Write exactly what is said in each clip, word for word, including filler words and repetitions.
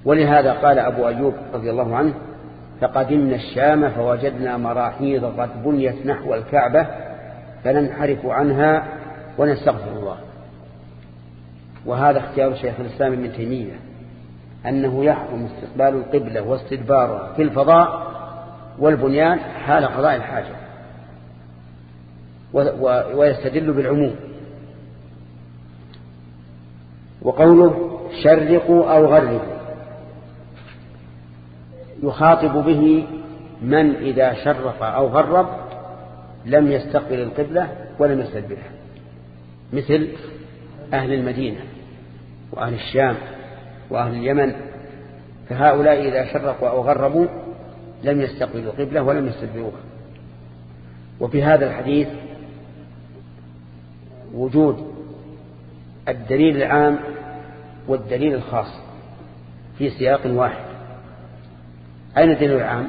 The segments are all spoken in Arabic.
ولهذا قال أبو أيوب رضي الله عنه: فقدمنا الشام فوجدنا مراحيض قد بنيت نحو الكعبة فننحرف عنها ونستغفر الله. وهذا اختيار شيخ الإسلام ابن تيمية، أنه يحرم استقبال القبلة واستدبارها في الفضاء والبنيان حال قضاء الحاجة، ويستدل بالعموم. وقوله شرقوا أو غربوا يخاطب به من إذا شرق أو غرب لم يستقبل القبلة ولم يستدبرها، مثل أهل المدينة وأهل الشام وأهل اليمن، فهؤلاء إذا شرقوا أو غربوا لم يستقبلوا القبلة ولم يستدبروها. وفي هذا الحديث وجود الدليل العام والدليل الخاص في سياق واحد. أين الدليل العام؟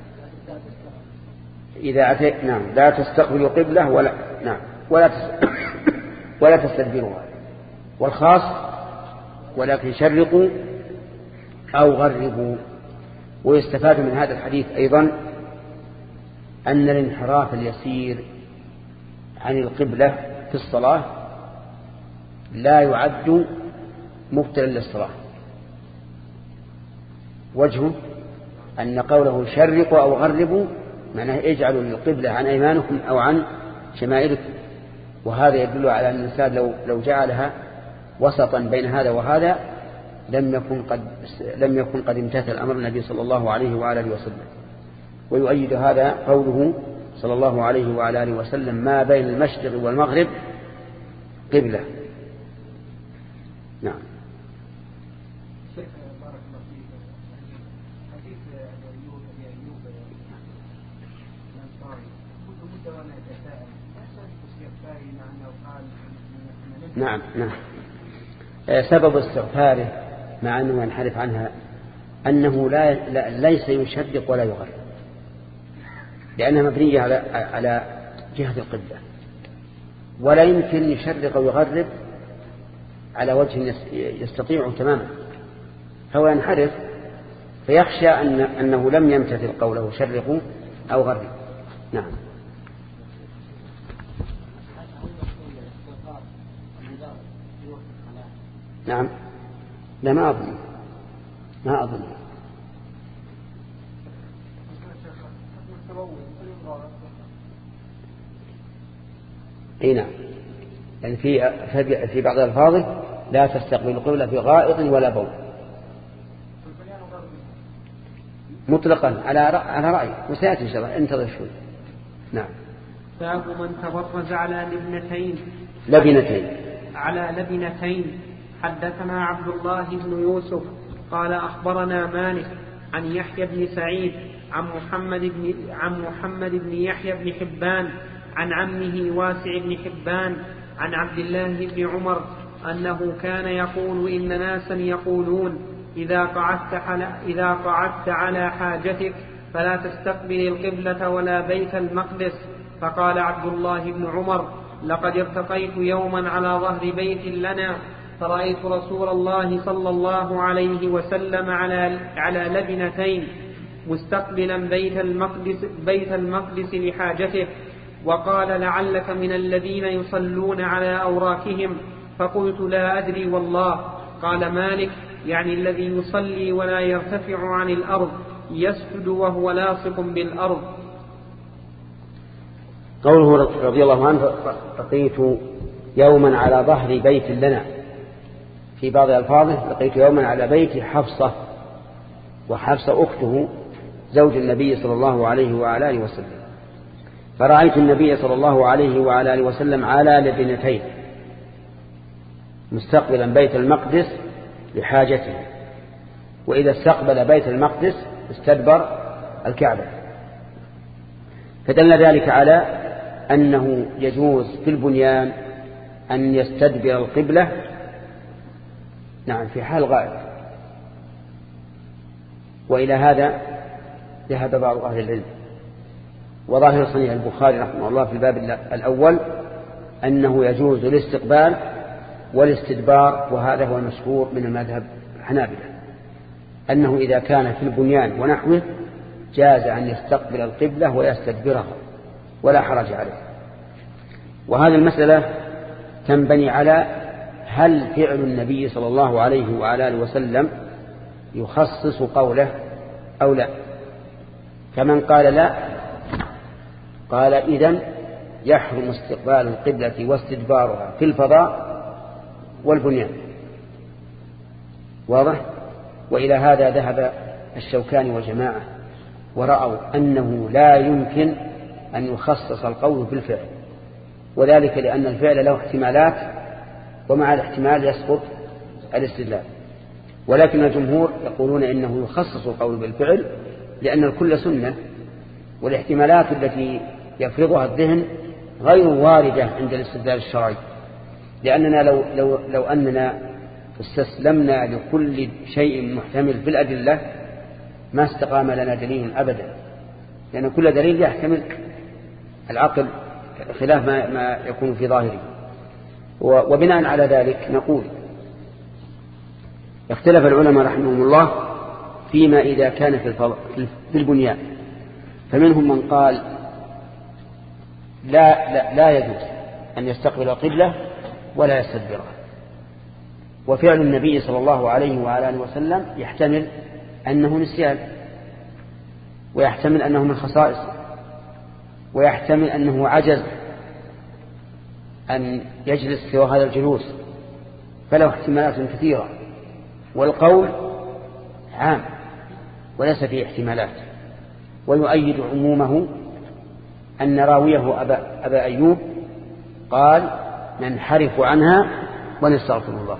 إذا أتيت نعم لا تستقبلوا قبلة ولا نعم ولا تس... ولا تستدبروها. والخاص ولكن شرقوا أو غربوا. ويستفاد من هذا الحديث أيضا أن الانحراف اليسير عن القبلة في الصلاة لا يعد مبطلا للصلاة. وجهه أن قوله شرقوا أو غربوا معناه اجعلوا القبلة عن أيمانكم أو عن شمائلكم، وهذا يدل على أن الإنسان لو لو جعلها وسطا بين هذا وهذا لم يكن قد لم يكن قد امتثل أمر النبي صلى الله عليه وعلى اله وسلم. ويؤيد هذا قوله صلى الله عليه وعلى اله وسلم: ما بين المشرق والمغرب قبلة. نعم. نعم نعم سبب استغفاره مع أنه ينحرف عنها أنه لا, لا ليس يشرق ولا يغرب، لأنها مبنية على على جهة القبلة، ولا يمكن يشرق أو يغرب على وجه يستطيع تماما، فهو ينحرف فيخشى أن أنه لم يمتثل قوله شرقوا أو غربوا. نعم. نعم لا ما أظن ما أظن اي نعم، يعني في في بعض الألفاظ لا تستقبل القبلة في غائط ولا بول مطلقا على على رأي، وسيأتي إن شاء الله انتظر شوي. نعم. باب من تبرز على لبنتين لبنتين على لبنتين. حدثنا عبد الله بن يوسف قال أخبرنا مالك عن يحيى بن سعيد عن محمد بن عن محمد بن يحيى بن حبان عن عمه واسع بن حبان عن عبد الله بن عمر أنه كان يقول: إن ناسا يقولون إذا قعدت على إذا قعدت على حاجتك فلا تستقبل القبلة ولا بيت المقدس. فقال عبد الله بن عمر: لقد ارتقيت يوما على ظهر بيت لنا فرأيت رسول الله صلى الله عليه وسلم على على لبنتين مستقبلا بيت المقدس بيت المقدس لحاجته، وقال: لعلك من الذين يصلون على أوراكهم. فقلت: لا أدري والله. قال مالك: يعني الذي يصلي ولا يرتفع عن الأرض يسجد وهو لاصق بالأرض. قوله رضي الله عنه: لقيت يوما على ظهر بيت لنا، في بعض ألفاظه لقيت يوما على بيت حفصة، وحفصة أخته زوج النبي صلى الله عليه وعلى آله وسلم. فرأيت النبي صلى الله عليه وعلى آله وسلم على لبنتين مستقبلا بيت المقدس لحاجته، وإذا استقبل بيت المقدس استدبر الكعبة. فدل ذلك على أنه يجوز في البنيان أن يستدبر القبلة نعم في حال غائب. وإلى هذا ذهب بعض أهل العلم، وظاهر صنيع البخاري رحمه الله في الباب الأول أنه يجوز الاستقبال والاستدبار، وهذا هو المشهور من المذهب الحنابلة. أنه إذا كان في البنيان ونحوه جاز أن يستقبل القبلة ويستدبرها ولا حرج عليه. وهذه المسألة تنبني على هل فعل النبي صلى الله عليه وعلى آله وسلم يخصص قوله أو لا. فمن قال لا قال إذن يحرم استقبال القبلة واستدبارها في الفضاء والبنيان. واضح؟ وإلى هذا ذهب الشوكاني وجماعة ورأوا أنه لا يمكن أن يخصص القول بالفعل، وذلك لأن الفعل له احتمالات ومع الاحتمال يسقط الاستدلال. ولكن الجمهور يقولون إنه يخصص القول بالفعل لأن الكل سنة، والاحتمالات التي يفرضها الذهن غير واردة عند الاستدلال الشرعي. لأننا لو, لو, لو أننا استسلمنا لكل شيء محتمل في الأدلة ما استقام لنا دليل أبدا، لأن كل دليل يحتمل العقل خلاف ما, ما يكون في ظاهره. وبناء على ذلك نقول اختلف العلماء رحمهم الله فيما إذا كان في البنيان، فمنهم من قال لا, لا, لا يجوز أن يستقبل القبلة ولا يستدبرها. وفعل النبي صلى الله عليه وعلى آله وسلم يحتمل أنه نسيان، ويحتمل أنه من خصائص، ويحتمل أنه عجز أن يجلس سوى هذا الجلوس، فله احتمالات كثيرة. والقول عام وليس فيه احتمالات. ويؤيد عمومه أن راويه أبا, أبا أيوب قال ننحرف عنها ونستغفر الله.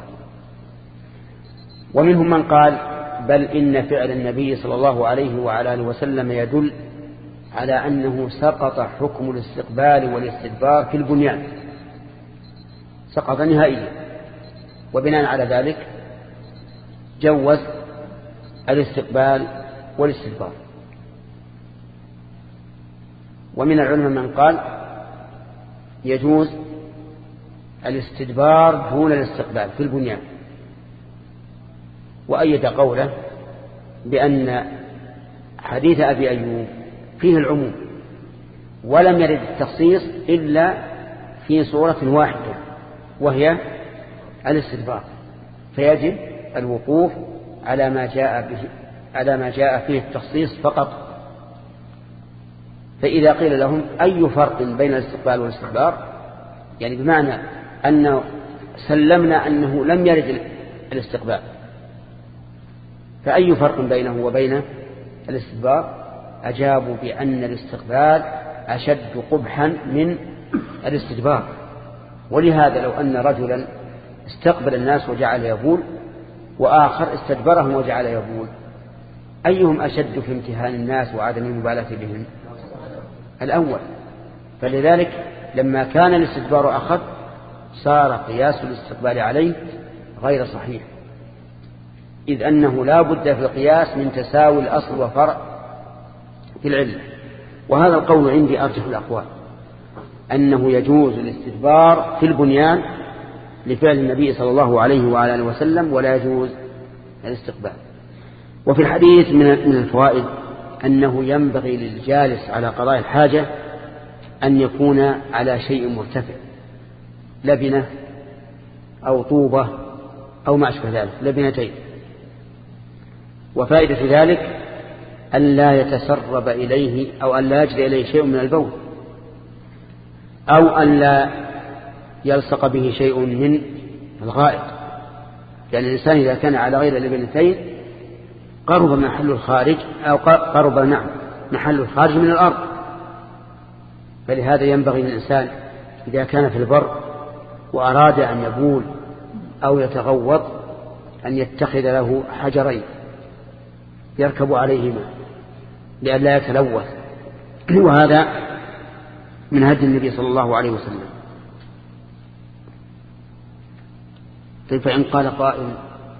ومنهم من قال بل إن فعل النبي صلى الله عليه وعلى آله وسلم يدل على أنه سقط حكم الاستقبال والاستدبار في البنيان، سقط نهائيا. وبناء على ذلك جوز الاستقبال والاستدبار. ومن العلماء من قال يجوز الاستدبار دون الاستقبال في البنيان، وأيد قوله بأن حديث أبي أيوب فيه العموم ولم يرد التخصيص إلا في صورة واحدة وهي الاستدبار، فيجب الوقوف على ما جاء به على ما جاء فيه التخصيص فقط. فإذا قيل لهم أي فرق بين الاستقبال والاستدبار، يعني بمعنى أن سلمنا أنه لم يرد الاستقبال، فأي فرق بينه وبين الاستدبار؟ أجابوا بأن الاستقبال أشد قبحا من الاستدبار. ولهذا لو أن رجلا استقبل الناس وجعل يبول وآخر استدبرهم وجعل يبول، أيهم أشد في امتهان الناس وعدم المبالاة بهم؟ الأول. فلذلك لما كان الاستدبار أخف صار قياس الاستقبال عليه غير صحيح، إذ أنه لا بد في القياس من تساوي الأصل وفرع في العلة. وهذا القول عندي أرجح الأقوال، أنه يجوز الاستدبار في البنيان لفعل النبي صلى الله عليه وعلى آله وسلم، ولا يجوز الاستقبال. وفي الحديث من الفوائد أنه ينبغي للجالس على قضاء الحاجة أن يكون على شيء مرتفع، لبنة أو طوبة أو ما أشبه ذلك، لبنتين. وفائدة ذلك أن لا يتسرب إليه أو أن لا يجري إليه شيء من البول، أو أن لا يلصق به شيء من الغائط، لأن الإنسان إذا كان على غير اللبنتين قرب محل الخارج أو قرب نعم محل الخارج من الأرض. فلهذا ينبغي للإنسان إذا كان في البر وأراد أن يبول أو يتغوط أن يتخذ له حجرين يركب عليهما لئلا يتلوث، وهذا من هدي النبي صلى الله عليه وسلم. طيب فإن قال قائل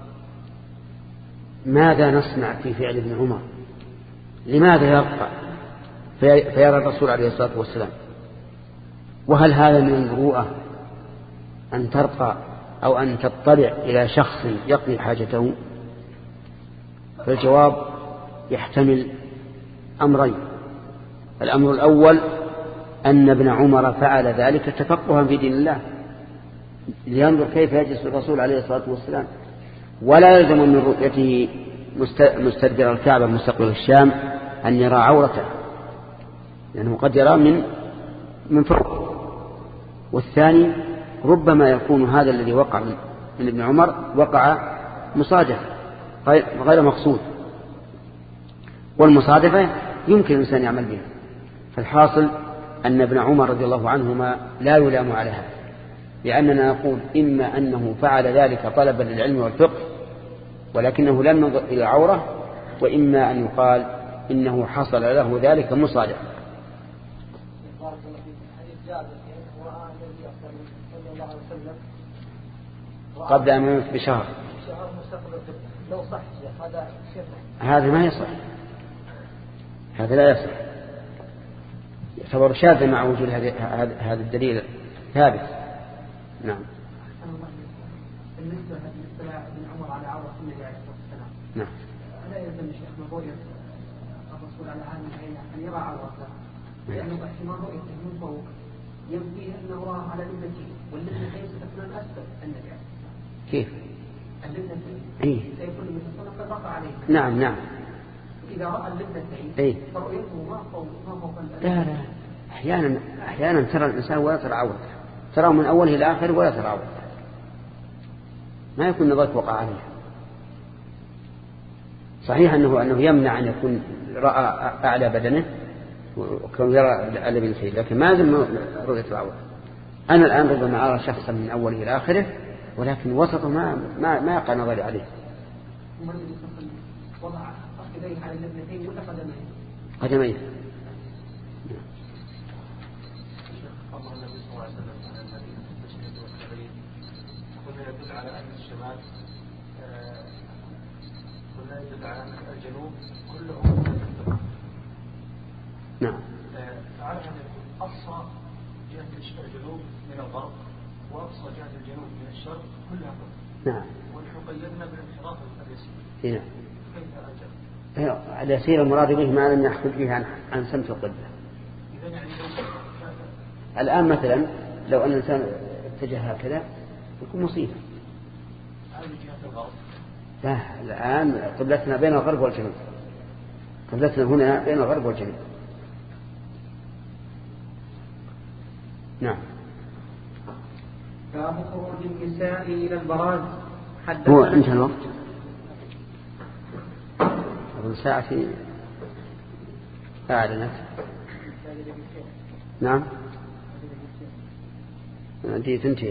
ماذا نصنع في فعل ابن عمر؟ لماذا يرقى فيرى الرسول عليه الصلاة والسلام؟ وهل هذا من المروءة أن ترقى أو أن تطلع إلى شخص يقضي حاجته؟ فالجواب يحتمل أمرين. الأمر الأول أن ابن عمر فعل ذلك تفقها في دين الله لينظر كيف يجلس الرسول عليه الصلاة والسلام، ولا يلزم من رؤيته مستدبر الكعبة مستقبل الشام أن يرى عورته، لأنه قد يرى من من فوق. والثاني ربما يكون هذا الذي وقع من ابن عمر وقع مصادفة غير مقصود، والمصادفة يمكن الإنسان يعمل بها. فالحاصل أن ابن عمر رضي الله عنهما لا يلام على هذا، لأننا نقول إما أنه فعل ذلك طلبا للعلم والفقه ولكنه لم ينظر إلى عورة، وإما أن يقال إنه حصل له ذلك مصادفة. قبل أن يموت بشهر هذا ما يصح، هذا لا يصح، يعتبر شاذا مع وجود هذا الدليل ثابت. نعم. بالنسبة لابن عمر على عورة النبي عليه الصلاة والسلام، نعم. لا يلزم الشيخ من رؤية الرسول على هذه العين أن يرى عورته، لأنه احتمال رؤيته من فوق ينفي أنه رأى على لبنته، واللبنتين ستكون أسفل النبي عليه الصلاة والسلام. كيف؟ اللبنتين إيه؟ سيكون المتصل قد رفع عليه. نعم نعم. إذا رأى اللبنتين إيه؟ فرؤيته ما فوق ما فوق. لا لا، أحيانا أحيانا ترى الإنسان ولا ترى عورته، ترى من أوله إلى آخر ولا ترى عورته، ما يكون نظرك وقع عليه. صحيح أنه أنه يمنع أن يكون رأى أعلى بدنه وكان يرى على بنتين، لكن ما زال رؤية العورة. أنا الآن ربما أرى شخصا من أوله إلى آخره ولكن وسطه ما ما ما يقع نظري عليه. وضع يديه على اللبنتين ولا قدميه؟ قدميه. يدل على أن الشمال ولا يدل على أن الجنوب كله. نعم. فعلى أن يكون أقصى جهة الجنوب من الغرب وأقصى جهة الجنوب من الشرق كلها غرب. نعم. ونحن قيدنا بالانحراف اليسير. نعم. كيف أجل؟ اليسير المراد به ما لم يخرج به عن عن سمت القبلة. إذا يعني الآن مثلا لو أن الإنسان اتجه هكذا يكون مصيبة. لا، الآن قبلتنا بين الغرب والجنوب، قبلتنا هنا بين الغرب والجنوب. نعم. باب خروج النساء إلى البراز. هو انتهى الوقت أظن ساعة أعلنت. نعم. دي تنتهي.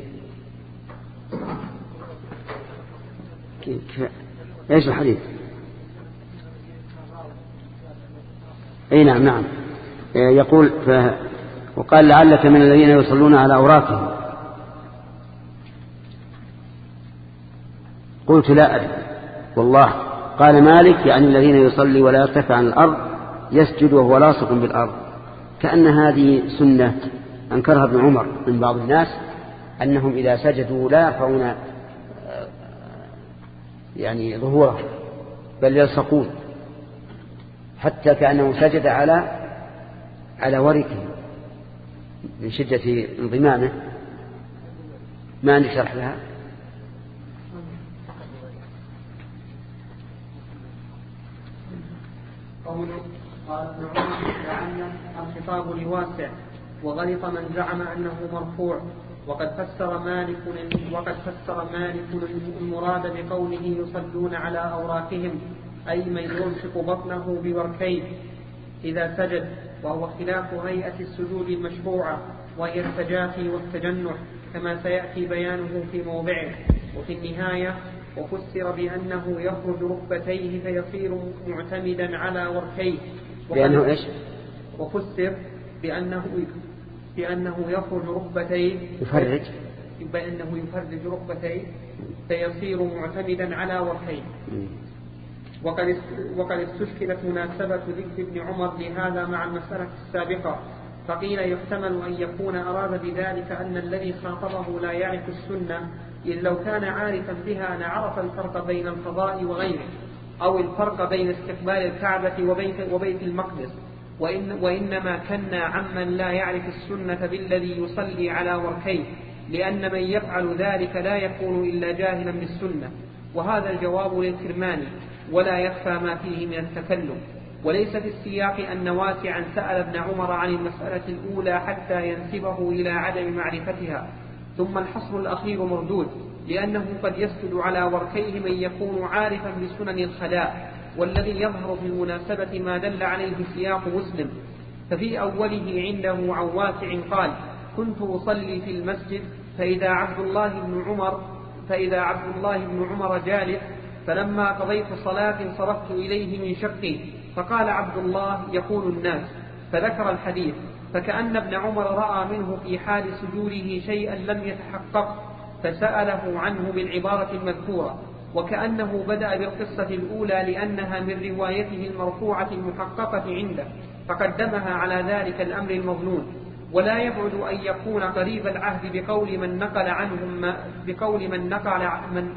ايش الحديث؟ اي نعم نعم. يقول ف... وقال لعلك من الذين يصلون على اوراقهم. قلت لا ادري والله. قال مالك يعني الذين يصلي ولا يرتفع عن الارض يسجد وهو لاصق بالارض، كأن هذه سنة انكرها ابن عمر من بعض الناس، انهم اذا سجدوا لا يرفعون يعني ظهوره بل يلصقون، حتى كأنه سجد على على وركه من شدة انضمامه. ما نشرح لها. قوله قال ابن عمر لعل الخطاب لواسع وغلط من زعم أنه مرفوع، وقد فسر مالك وقد فسر مالك المراد بقوله يصلون على أوراقهم أي من يلصق بطنه بوركيه إذا سجد، وهو خلاف هيئة السجود المشروعة وهي التجافي والتجنح كما سيأتي بيانه في موضعه. وفي النهاية وفسر بأنه يخرج ركبتيه فيصير معتمدا على وركيه. بأنه إيش؟ وفسر بأنه بأنه يخرج ركبتيه يفرج بأنه يفرج ركبتيه فيصير معتمدا على وركيه. وقد وقد استشكلت مناسبة ذكر ابن عمر لهذا مع المسألة السابقة، فقيل يحتمل أن يكون أراد بذلك أن الذي خاطبه لا يعرف السنة، إذ لو كان عارفا بها لعرف الفرق بين القضاء وغيره، أو الفرق بين استقبال الكعبة وبيت, وبيت المقدس، وإن وإنما كنا عمن لا يعرف السنة بالذي يصلي على وركيه، لأن من يفعل ذلك لا يكون إلا جاهلا بالسنة. وهذا الجواب للكرماني، ولا يخفى ما فيه من التكلم. وليس في السياق أن واسعا سأل ابن عمر عن المسألة الأولى حتى ينسبه إلى عدم معرفتها، ثم الحصر الأخير مردود، لأنه قد يسجد على وركيه من يكون عارفا بسنن الخلاء، والذي يظهر في المناسبة ما دل عليه سياق مسلم. ففي أوله عنده عن واسع قال: كنت أصلي في المسجد فإذا عبد الله بن عمر فإذا عبد الله بن عمر جالس، فلما قضيت صلاة صرفت إليه من شقي، فقال عبد الله: يقول الناس، فذكر الحديث، فكأن ابن عمر رأى منه في حال سجوده شيئا لم يتحقق، فسأله عنه بالعبارة المذكورة، وكأنه بدأ بالقصة الأولى لأنها من روايته المرفوعة المحققة عنده، فقدمها على ذلك الأمر المظنون. ولا يبعد أن يكون قريب العهد بقول من نقل عنهم ما بقول من نقل من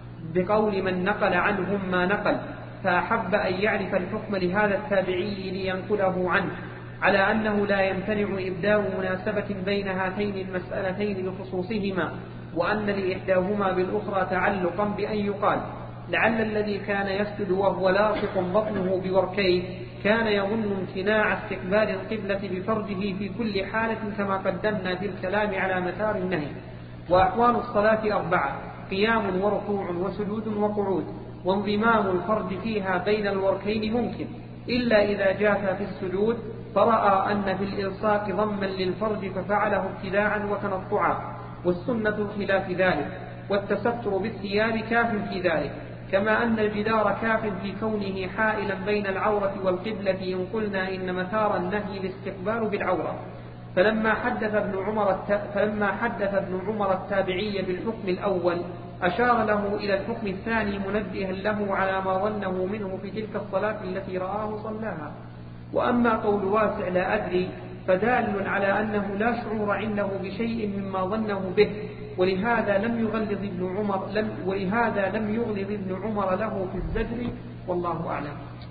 بقول من نقل عنهم ما نقل، فأحب أن يعرف الحكم لهذا التابعي لينقله عنه، على أنه لا يمتنع إبداء مناسبة بين هاتين المسألتين بخصوصهما، وأن لإحداهما بالأخرى تعلقا بأن يقال: لعل الذي كان يسجد وهو لاصق بطنه بوركيه كان يظن امتناع استقبال القبلة بفرجه في كل حالة، كما قدمنا في الكلام على مسار النهي. وأحوال الصلاة أربعة: قيام وركوع وسجود وقعود، وانضمام الفرج فيها بين الوركين ممكن، إلا إذا جاف في السجود فرأى أن في الإلصاق ضما للفرج ففعله ابتداعا وتنطعا، والسنة خلاف ذلك، والتستر بالثياب كاف في ذلك، كما أن الجدار كاف في كونه حائلا بين العورة والقبلة، إن قلنا إن مثار النهي الاستقبال بالعورة. فلما حدث ابن عمر الت... فلما حدث ابن عمر التابعي بالحكم الأول أشار له إلى الحكم الثاني منبها له على ما ظنه منه في تلك الصلاة التي رآه صلاها. وأما قول واسع لا أدري فدال على أنه لا شعور عنده بشيء مما ظنه به، ولهذا لم يغلظ ابن عمر لم ولهذا لم يغلظ ابن عمر له في الزجر، والله أعلم.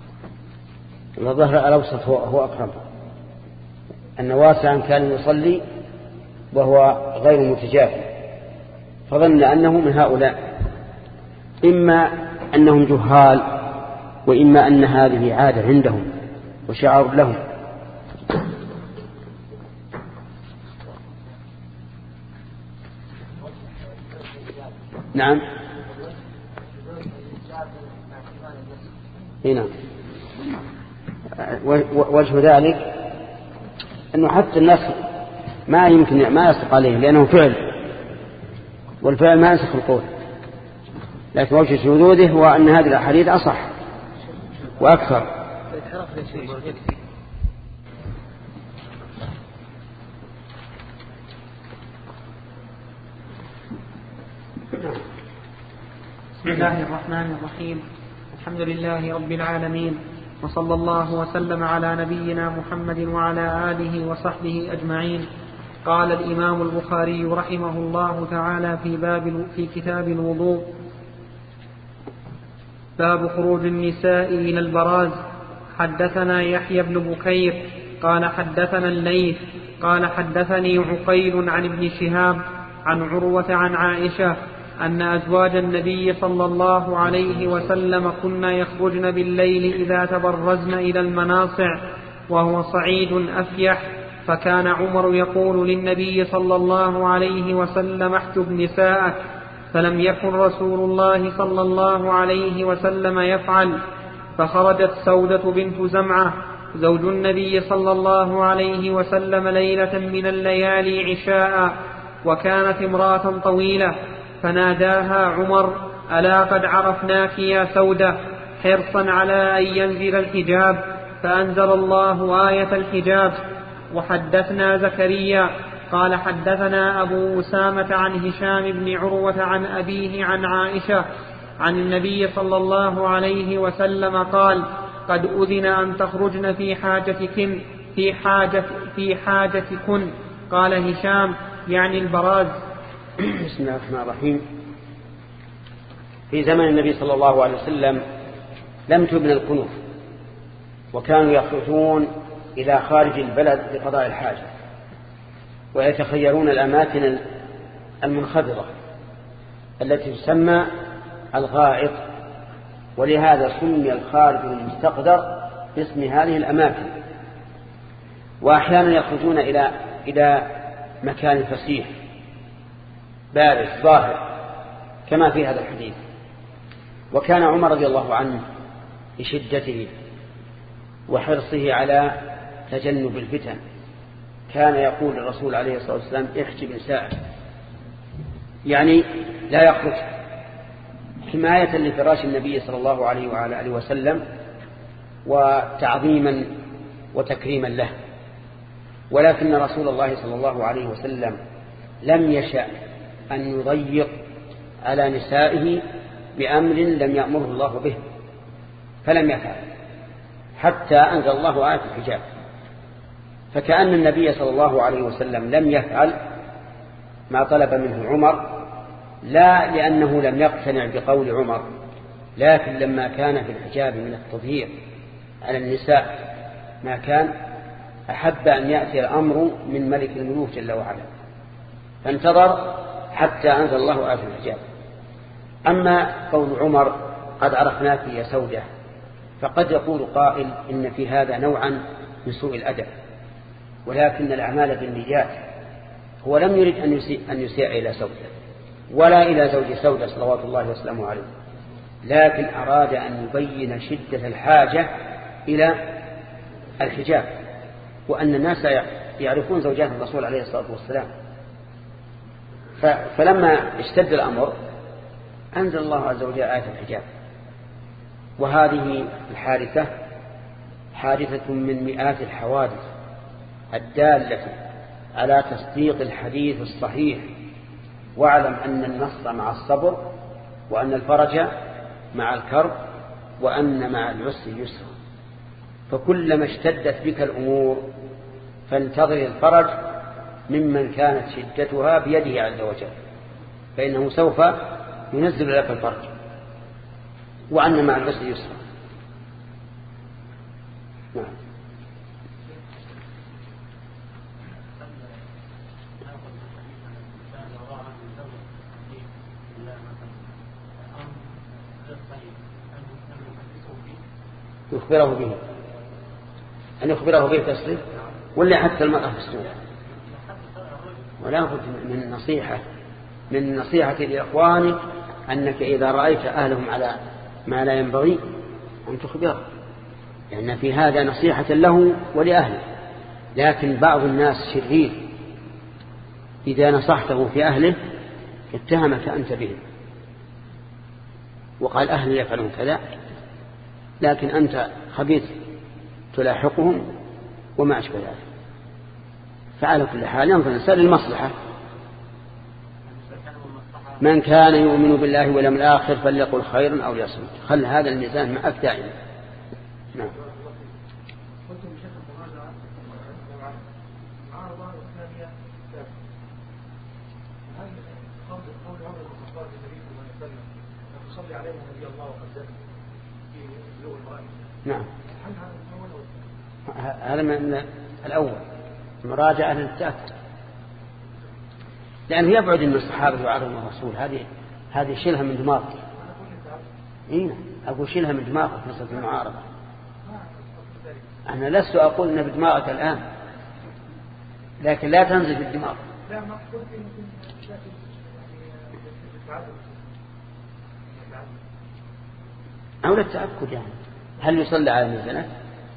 الظهر الأوسط هو, هو أقرب، أن واسعا كان يصلي وهو غير متجافي، فظن أنه من هؤلاء، إما أنهم جهال، وإما أن هذه عادة عندهم وشعار لهم. نعم هنا وجه ذلك أنه حتى الناس ما يمكن ما يصدق عليه، لأنه فعل، والفعل ما ينسخ القول، لكن وجه شذوذه هو أن هذه الأحاديث أصح وأكثر. بسم الله الرحمن الرحيم. الحمد لله رب العالمين، وصلى الله وسلم على نبينا محمد وعلى آله وصحبه أجمعين. قال الإمام البخاري رحمه الله تعالى في باب في كتاب الوضوء: باب خروج النساء إلى البراز. حدثنا يحيى بن بكير قال حدثنا الليث قال حدثني عقيل عن ابن شهاب عن عروة عن عائشة أن أزواج النبي صلى الله عليه وسلم كنا يخرجن بالليل إذا تبرزن إلى المناصع وهو صعيد أفيح، فكان عمر يقول للنبي صلى الله عليه وسلم: احجب نساءك، فلم يكن رسول الله صلى الله عليه وسلم يفعل. فخرجت سودة بنت زمعة زوج النبي صلى الله عليه وسلم ليلة من الليالي عشاء، وكانت امرأة طويلة، فناداها عمر: ألا قد عرفناك يا سودة، حرصا على أن ينزل الحجاب، فأنزل الله آية الحجاب. وحدثنا زكريا قال حدثنا أبو أسامة عن هشام بن عروة عن أبيه عن عائشة عن النبي صلى الله عليه وسلم قال: قد أذن أن تخرجن في حاجتكن في حاجة في حاجتكن. قال هشام: يعني البراز. بسم الله الرحمن الرحيم. في زمن النبي صلى الله عليه وسلم لم تبنى الكنوف، وكانوا يخرجون إلى خارج البلد لقضاء الحاجة، ويتخيرون الأماكن المنخفضة التي تسمى الغائط، ولهذا سمي الخارج المستقدر باسم هذه الأماكن. وأحيانا يخرجون إلى إلى مكان فسيح بارز ظاهر كما في هذا الحديث. وكان عمر رضي الله عنه بشدته وحرصه على تجنب الفتن كان يقول الرسول عليه الصلاة والسلام احجب نساءك، يعني لا يخرج، حماية لفراش النبي صلى الله عليه وعلى آله وسلم وتعظيما وتكريما له. ولكن رسول الله صلى الله عليه وسلم لم يشأ أن يضيق على نسائه بأمر لم يأمره الله به، فلم يفعل حتى أنزل الله آية الحجاب. فكأن النبي صلى الله عليه وسلم لم يفعل ما طلب منه عمر، لا لأنه لم يقتنع بقول عمر، لكن لما كان في الحجاب من التظهير على النساء ما كان، أحب أن يأتي الأمر من ملك الملوك جل وعلا، فانتظر حتى أنزل الله آية الحجاب. أما قول عمر قد عرفناك يا سودة، فقد يقول قائل إن في هذا نوعا من سوء الأدب، ولكن الأعمال بالنيات. هو لم يرد أن يسيء, أن يسيء إلى سودة ولا إلى زوج سودة صلوات الله وسلامه عليه، لكن أراد أن يبين شدة الحاجة إلى الحجاب، وأن الناس يعرفون زوجات الرسول عليه الصلاة والسلام. فلما اشتد الأمر أنزل الله عز وجل آية الحجاب. وهذه الحادثة حادثة من مئات الحوادث الدالة على تصديق الحديث الصحيح. واعلم أن النصر مع الصبر، وأن الفرج مع الكرب، وأن مع العسر يسر. فكلما اشتدت بك الأمور فانتظر الفرج ممن كانت شدتها بيده عز وجل، فإنه سوف ينزل لك الفرج، وأن مع العسر يسر. نعم. يخبره به، أن يخبره به تصريف، ولا حتى المرأة في السوق. ولا بد من نصيحة من نصيحة لإخوانك أنك إذا رأيت أهلهم على ما لا ينبغي أن تخبره، لأن في هذا نصيحة له ولأهله. لكن بعض الناس شرير، إذا نصحته في أهله اتهمك أنت به وقال أهلي يفعلون كذا، لكن أنت خبيث تلاحقهم وما أشبه ذلك. فعلى كل حال ينظر الإنسان للمصلحة. من كان يؤمن بالله واليوم الآخر فليقل خيرا أو ليصمت. خل هذا الميزان معك دائما. نعم. نعم. هذا من الأول مراجعة للتأكد، لأنه يبعد أن الصحابة يعارضون الرسول. هذه هذه شيلها من دماغك. إيه أقول شيلها من دماغك مسألة المعارضة. أنا لست أقول أن بدماغك الآن، لكن لا تنزل في الدماغ. أو للتأكد يعني هل يصلى على الميزانات؟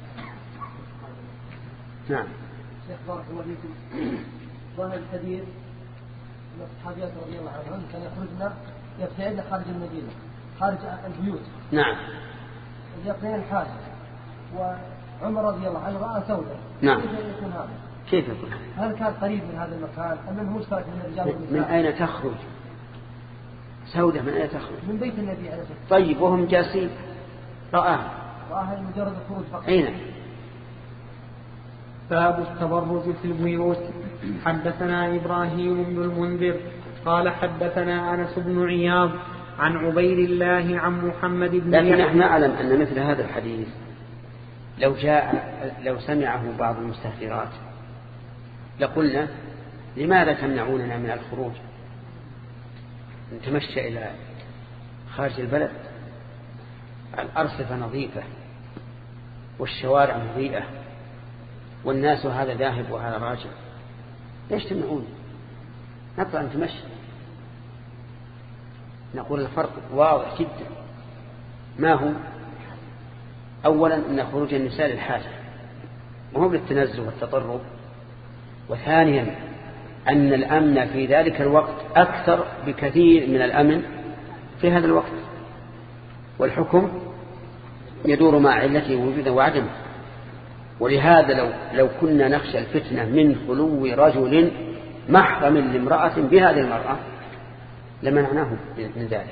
نعم. شيخ بارك الله فيكم. ظاهر الحديث أن الصحابيات رضي الله عنهم كانوا يخرجن يبتعدن خارج المدينة، خارج البيوت. نعم. يقضين الحاجة، وعمر رضي الله عنه رأى سودة. نعم. كيف يكون هذا؟ كيف يكون هذا؟ هل كان قريب من هذا المكان أم أنه مشترك من الرجال والنساء؟ من أين تخرج سودة؟ من أين تخرج؟ من بيت النبي عليه الصلاة والسلام. طيب وهم جالسين رآه رآها مجرد الخروج فقط. أين؟ باب التبرج في البيوت. حدثنا إبراهيم بن المنذر قال حدثنا أنس بن عياض عن عبيد الله عن محمد بن لكن يحيى. نحن نعلم أن مثل هذا الحديث لو جاء لو سمعه بعض المستهترات لقلنا لماذا تمنعوننا من الخروج نتمشى إلى خارج البلد، الأرصفة نظيفة والشوارع مضيئة والناس هذا ذاهب وهذا راجع، ليش تمنعون؟ نطلع نتمشى. نقول الفرق واضح جدا. ما هو؟ أولا أن خروج النساء للحاجة وهو للتنزه والتطرب، وثانيا أن الأمن في ذلك الوقت أكثر بكثير من الأمن في هذا الوقت، والحكم يدور مع علته وجودا وعدمه. ولهذا لو, لو كنا نخشى الفتنة من خلو رجل محرم لامرأة بهذه المرأة لمنعناه من ذلك.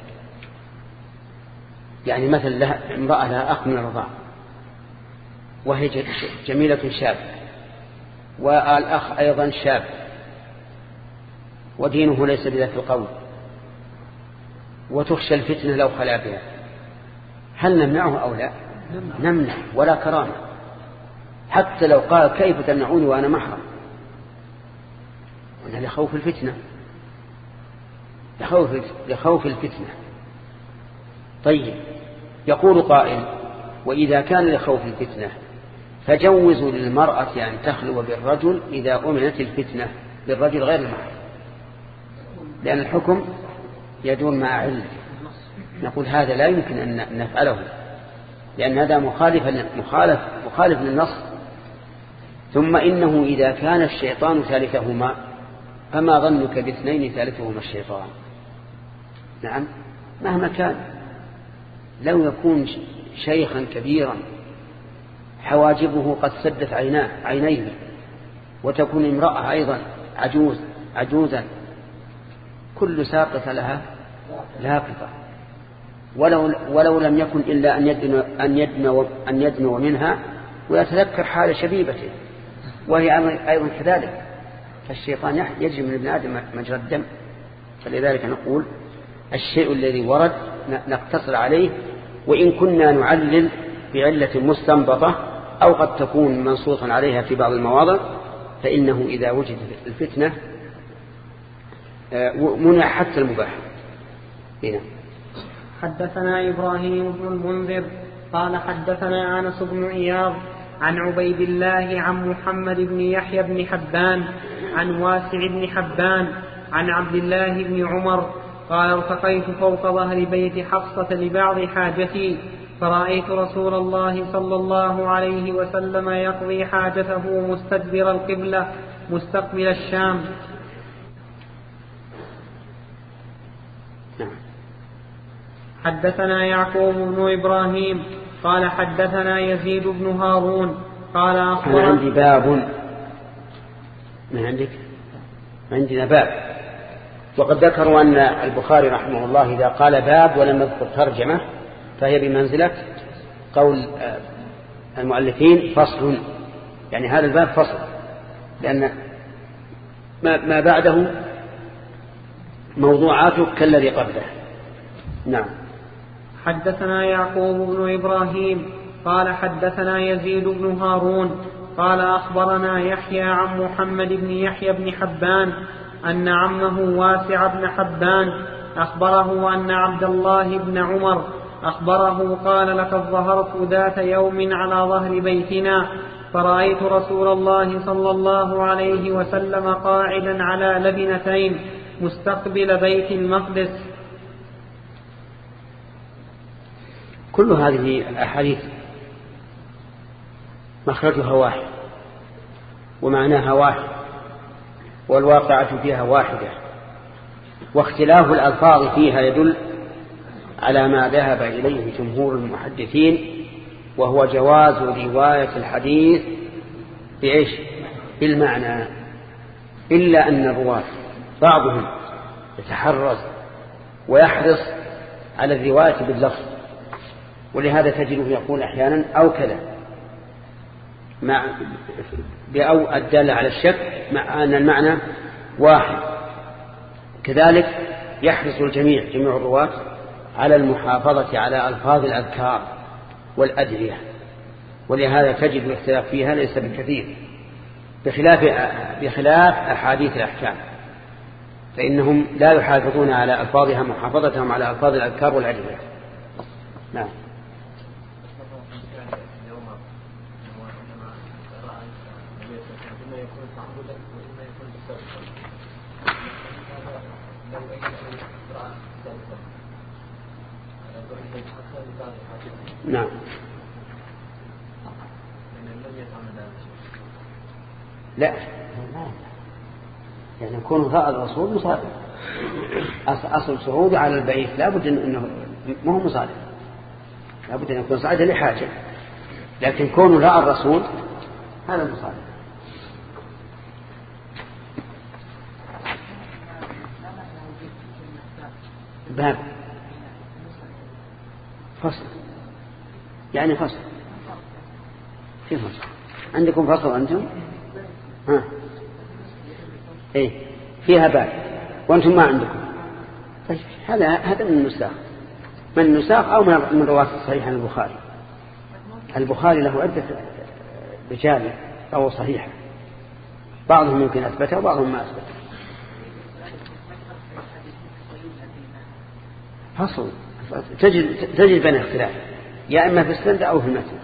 يعني مثل لها امرأة لها أخ من الرضاع وهي جميلة شاب والأخ أيضا شاب ودينه ليس بذات القول وتخشى الفتنة لو خلا بها، هل نمنعه أو لا؟ نمنع ولا كرامة، حتى لو قال كيف تمنعوني وأنا محرم، وأنا لخوف الفتنة لخوف, لخوف الفتنة. طيب يقول قائل وإذا كان لخوف الفتنة فجوزوا للمرأة أن تخلو بالرجل إذا أمنت الفتنة بالرجل غير المحرم، لأن الحكم يدور مع علة. نقول هذا لا يمكن أن نفعله لأن هذا مخالف مخالف مخالف للنص. ثم إنه إذا كان الشيطان ثالثهما فما ظنك باثنين ثالثهما الشيطان؟ نعم مهما كان، لو يكون شيخا كبيرا حواجبه قد سدت عيناه عينيه وتكون امرأة أيضا عجوز عجوزا كل ساقطة لها لاقطة، ولو, ولو لم يكن إلا أن يدنو, أن, يدنو, أن يدنو منها ويتذكر حال شبيبته وهي أيضا كذلك، فالشيطان يجري من ابن آدم مجرى الدم. فلذلك نقول الشيء الذي ورد نقتصر عليه، وإن كنا نعلل بعلة مستنبطة أو قد تكون منصوصا عليها في بعض المواضع فإنه إذا وجد الفتنة منع حتى المباح. هنا حدثنا إبراهيم بن المنذر قال حدثنا أنس بن عياض عن عبيد الله عن محمد بن يحيى بن حبان عن واسع بن حبان عن عبد الله بن عمر قال ارتقيت فوق ظهر بيت حفصة لبعض حاجتي فرأيت رسول الله صلى الله عليه وسلم يقضي حاجته مستدبر القبلة مستقبل الشام. حدثنا يعقوب بن إبراهيم قال حدثنا يزيد بن هارون قال أخبرنا. أنا عندي باب من عندك عندنا باب، وقد ذكروا أن البخاري رحمه الله إذا قال باب ولم يذكر ترجمة فهي بمنزلة قول المؤلفين فصل، يعني هذا الباب فصل لأن ما بعده موضوعاته كالذي قبله. نعم. حدثنا يعقوب بن إبراهيم قال حدثنا يزيد بن هارون قال أخبرنا يحيى عن محمد بن يحيى بن حبان أن عمه واسع بن حبان أخبره أن عبد الله بن عمر أخبره قال لقد ظهرت ذات يوم على ظهر بيتنا فرأيت رسول الله صلى الله عليه وسلم قاعدا على لبنتين مستقبل بيت المقدس. كل هذه الأحاديث مخرجها واحد ومعناها واحد والواقعة فيها واحدة، واختلاف الألفاظ فيها يدل على ما ذهب إليه جمهور المحدثين، وهو جواز رواية الحديث بإيش؟ بالمعنى، إلا أن الرواة بعضهم يتحرز ويحرص على الرواية باللفظ، ولهذا تجده يقول أحيانا أو كذا مع بأو الدالة على الشك مع أن المعنى واحد. كذلك يحرص الجميع جميع الرواة على المحافظة على ألفاظ الأذكار والأدعية، ولهذا تجد الاختلاف فيها ليس بكثير، بخلاف بخلاف أحاديث الأحكام، فإنهم لا يحافظون على ألفاظها محافظتهم على ألفاظ الأذكار والأدعية. نعم. نعم. لا، يعني يكون رأى الرسول مصادف، أصل صعود على البعيث لا بد أنه ما هو مصادف، لا بد أن يكون صعد لحاجة، لكن كونه رأى الرسول هذا مصادف. باب فصل، يعني فصل في فصل. عندكم فصل أنتم؟ ها إيه فيها باب وأنتم ما عندكم. طيب هذا هذا من النساخ، من النساخ أو من رواة الصحيح عن البخاري. البخاري له عدة رجال أو صحيحة، بعضهم يمكن أثبته وبعضهم ما أثبته. فصل تجد تجد بين اختلاف، يا إما في السند أو في المتن.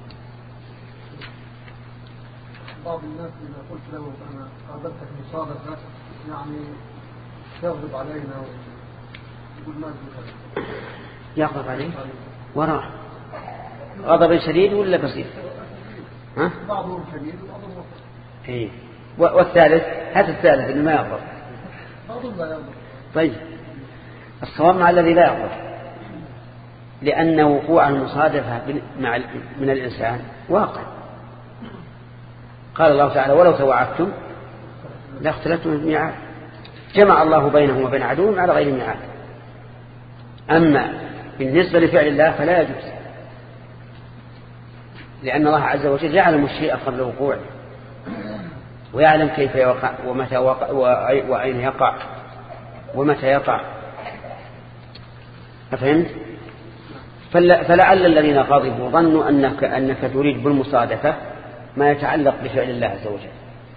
بعض الناس إذا قلت له أنا قابلتك مصادفة يعني يغضب علينا ويقول ما أدري. يغضب عليه وراه غضب شديد ولا بسيط؟ ها؟ بعضهم شديد وبعضهم وسط. إيه. والثالث هذا الثالث اللي ما يغضب. بعضهم لا يغضب. طيب الصواب مع الذي لا يغضب، لأن وقوع المصادفة مع من الإنسان واقع. قال الله تعالى ولو توعدتم لاختلفتم الميعاد، جمع الله بينهم وبين عدوهم على غير ميعاد. أما بالنسبة لفعل الله فلا يجوز، لأن الله عز وجل يعلم الشيء قبل وقوعه، ويعلم كيف يوقع ومتى وقع وأين يقع ومتى يقع. أفهمت؟ فلعل الذين غضبوا ظنوا أنك, أنك تريد بالمصادفة ما يتعلق بفعل الله عز وجل،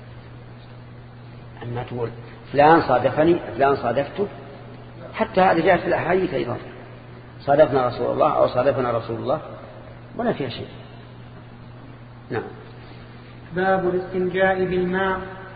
أما تقول فلان صادفني فلان صادفته، حتى هذا جاء في الأحاديث أيضا، صادفنا رسول الله أو صادفنا رسول الله ولا فيها شيء. نعم. باب الاستنجاء بالماء.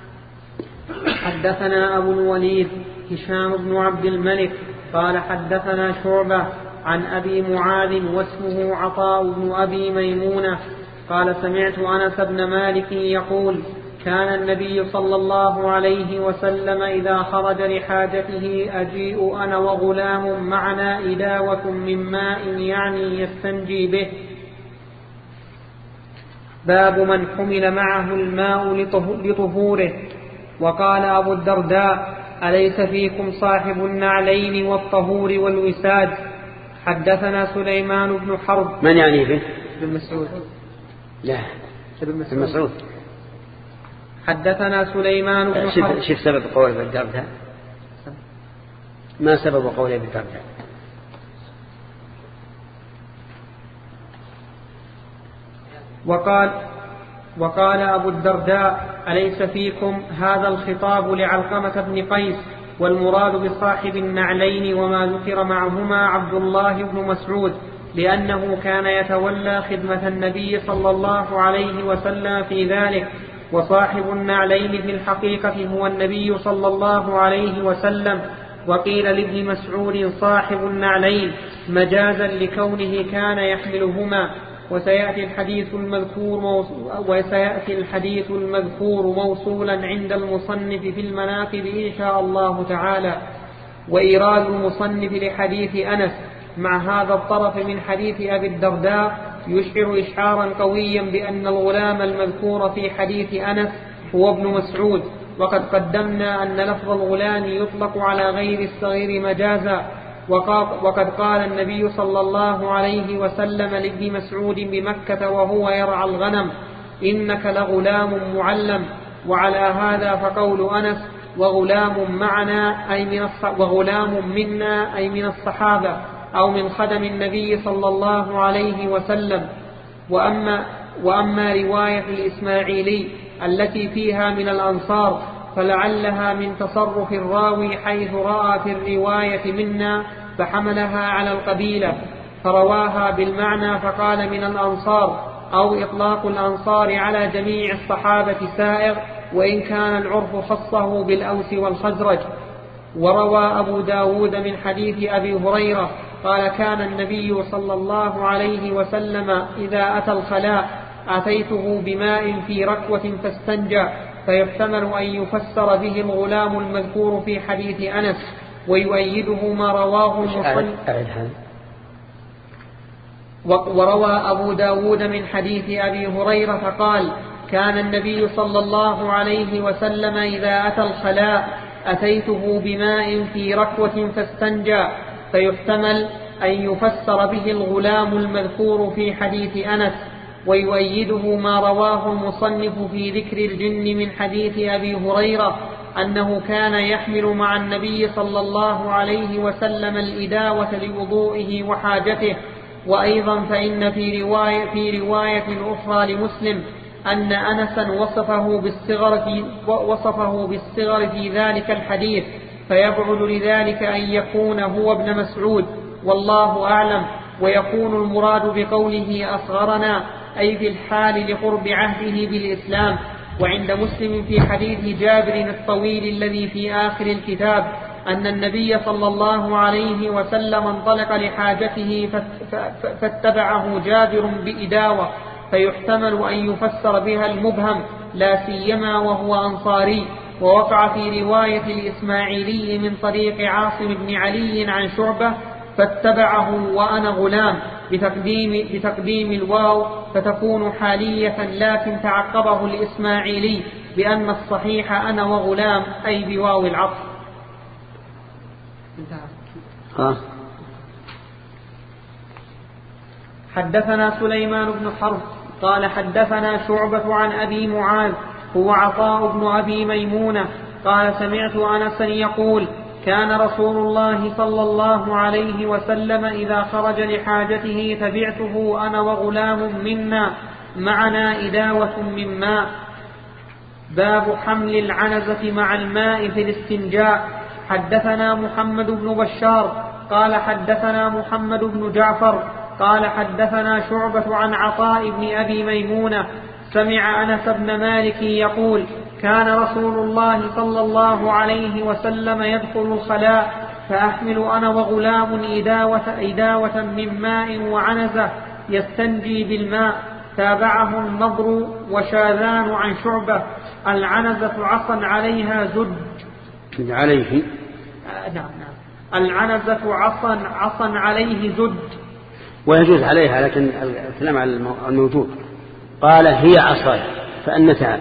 حدثنا أبو الوليد هشام بن عبد الملك قال حدثنا شعبة عن أبي معاذ واسمه عطاء بن أبي ميمونة قال سمعت أنس بن مالك يقول كان النبي صلى الله عليه وسلم إذا خرج لحاجته أجيء أنا وغلام معنا إداوة من ماء يعني يستنجي به. باب من حمل معه الماء لطهوره. وقال أبو الدرداء أليس فيكم صاحب النعلين والطهور والوساد. حدثنا سليمان بن حرب. من يعني به؟ ابن مسعود. لا ابن مسعود. حدثنا سليمان بن حرب. شوف سبب قول ابن الدرداء، ما سبب قول ابن الدرداء؟ وقال وقال أبو الدرداء أليس فيكم هذا الخطاب لعلقمة بن قيس، والمراد بصاحب النعلين وما ذكر معهما عبد الله بن مسعود، لأنه كان يتولى خدمة النبي صلى الله عليه وسلم في ذلك، وصاحب النعلين في الحقيقة هو النبي صلى الله عليه وسلم. وقيل لابن مسعود صاحب النعلين مجازا لكونه كان يحملهما. وسيأتي الحديث المذكور موصول وسيأتي الحديث المذكور موصولا عند المصنف في المناقب إن شاء الله تعالى. وإيراد المصنف لحديث أنس مع هذا الطرف من حديث أبي الدرداء يشعر إشعارا قويا بأن الغلام المذكور في حديث أنس هو ابن مسعود. وقد قدمنا أن لفظ الغلام يطلق على غير الصغير مجازا. وقد قال النبي صلى الله عليه وسلم لابن مسعود بمكة وهو يرعى الغنم إنك لغلام معلم. وعلى هذا فقول أنس وغلام معنا أي من وغلام منا أي من الصحابة أو من خدم النبي صلى الله عليه وسلم. وأما, وأما رواية الإسماعيلي التي فيها من الأنصار فلعلها من تصرف الراوي حيث رأى في الرواية منا فحملها على القبيلة فرواها بالمعنى فقال من الأنصار، أو إطلاق الأنصار على جميع الصحابة سائغ، وإن كان العرف خصه بالأوس والخزرج. وروى أبو داود من حديث أبي هريرة قال كان النبي صلى الله عليه وسلم إذا أتى الخلاء أتيته بماء في ركوة فاستنجى، فيحتمل أن يفسر به الغلام المذكور في حديث أنس، ويؤيده ما رواه المصنف. وروى أبو داود من حديث أبي هريرة فقال كان النبي صلى الله عليه وسلم إذا أتى الخلاء أتيته بماء في ركوة فاستنجى، فيحتمل أن يفسر به الغلام المذكور في حديث أنس، ويؤيده ما رواه المصنف في ذكر الجن من حديث أبي هريرة أنه كان يحمل مع النبي صلى الله عليه وسلم الإداوة لوضوئه وحاجته. وأيضا فإن في رواية, في رواية أخرى لمسلم أن أنسا وصفه بالصغر في, وصفه بالصغر في ذلك الحديث، فيبعد لذلك أن يكون هو ابن مسعود، والله أعلم. ويكون المراد بقوله أصغرنا أي في الحال لقرب عهده بالإسلام. وعند مسلم في حديث جابر الطويل الذي في آخر الكتاب أن النبي صلى الله عليه وسلم انطلق لحاجته فاتبعه جابر بإداوة، فيحتمل أن يفسر بها المبهم لا سيما وهو أنصاري. ووقع في رواية الإسماعيلي من طريق عاصم بن علي عن شعبة فاتبعه وأنا غلام بتقديم, بتقديم الواو فتكون حالية، لكن تعقبه الإسماعيلي بأن الصحيح أنا وغلام أي بواو العطف. ها. حدثنا سليمان بن حرب قال حدثنا شعبة عن أبي معاذ هو عطاء بن أبي ميمونة قال سمعت أنسا يقول كان رسول الله صلى الله عليه وسلم إذا خرج لحاجته تبعته أنا وغلام منا معنا إداوة من ماء. باب حمل العنزة مع الماء في الاستنجاء. حدثنا محمد بن بشار قال حدثنا محمد بن جعفر قال حدثنا شعبة عن عطاء بن أبي ميمونة سمع أنس بن مالك يقول كان رسول الله صلى الله عليه وسلم يدخل الخلاء فأحمل أنا وغلام إداوة, إداوة من ماء وعنزة يستنجي بالماء. تابعه النضر وشاذان عن شعبة. العنزة عصا عليها زج عليه آه نعم نعم العنزة عصا عصا عليه زج، ويجوز عليها، لكن الكلام على الموجود. قال هي عصاي فأنتها.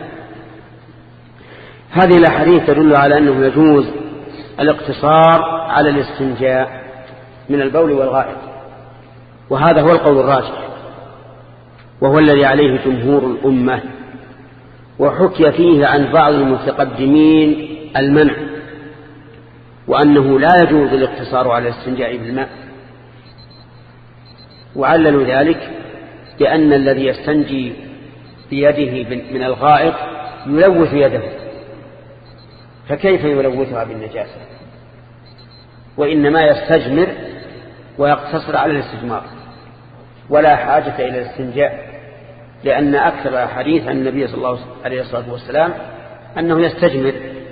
هذه الأحاديث تدل على أنه يجوز الاقتصار على الاستنجاء من البول والغائط، وهذا هو القول الراجح وهو الذي عليه جمهور الأمة. وحكي فيه عن بعض المتقدمين المنع، وأنه لا يجوز الاقتصار على الاستنجاء بالماء، وعللوا ذلك بأن الذي يستنجي بيده من الغائط يلوث يده، فكيف يلوثها بالنجاسة؟ وإنما يستجمر ويقتصر على الاستجمار ولا حاجة إلى الاستنجاء، لأن أكثر حديث عن النبي صلى الله عليه والسلام أنه يستجمر.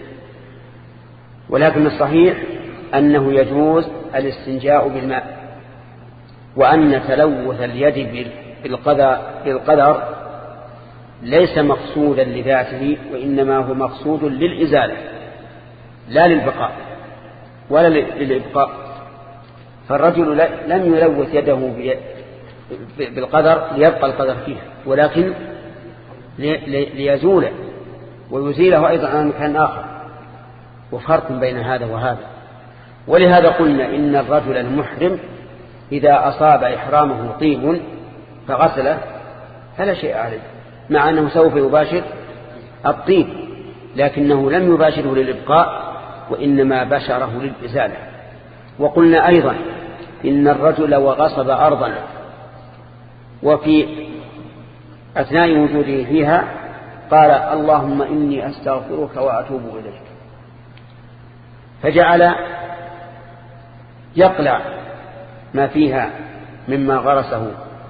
ولكن الصحيح أنه يجوز الاستنجاء بالماء، وأن تلوث اليد بالقدر ليس مقصودا لذاته، وإنما هو مقصود للإزالة لا للبقاء ولا للإبقاء. فالرجل لم يلوث يده بالقدر ليبقى القدر فيها، ولكن ليزوله ويزيله أيضا عن مكان آخر، وفرق بين هذا وهذا. ولهذا قلنا إن الرجل المحرم إذا أصاب إحرامه طيب فغسله فلا شيء عليه، مع أنه سوف يباشر الطيب، لكنه لم يباشره للإبقاء وإنما بشره للإزالة. وقلنا أيضا إن الرجل وغصب أرضا وفي أثناء وجوده فيها قال اللهم إني أستغفرك وأتوب إليك، فجعل يقلع ما فيها مما غرسه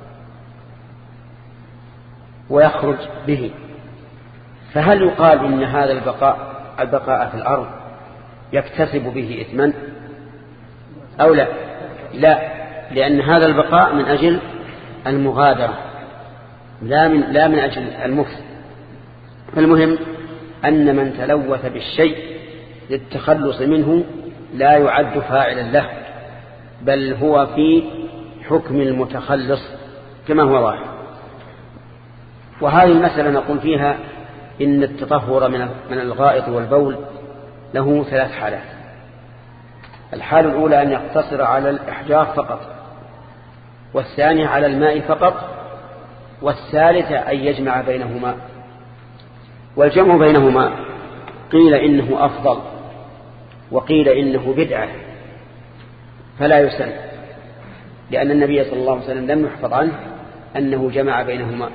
ويخرج به، فهل يقال إن هذا البقاء البقاء في الأرض يكتسب به إثما أو لا؟ لا، لأن هذا البقاء من أجل المغادرة لا من, لا من أجل المكث. فالمهم أن من تلوث بالشيء للتخلص منه لا يعد فاعلا له، بل هو في حكم المتخلص كما هو ظاهر. وهذه المسألة نقول فيها إن التطهر من الغائط والبول له ثلاث حالات. الحالة الأولى أن يقتصر على الإحجار فقط، والثانية على الماء فقط، والثالثة أن يجمع بينهما. والجمع بينهما قيل إنه أفضل وقيل إنه بدعة فلا يسن، لأن النبي صلى الله عليه وسلم لم يحفظ عنه أنه جمع بينهما.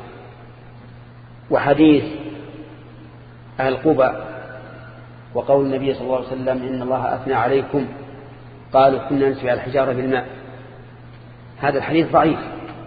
وحديث أهل قبى وقول النبي صلى الله عليه وسلم إن الله أثنى عليكم قالوا كنا نسفي الحجارة بالماء، هذا الحديث ضعيف،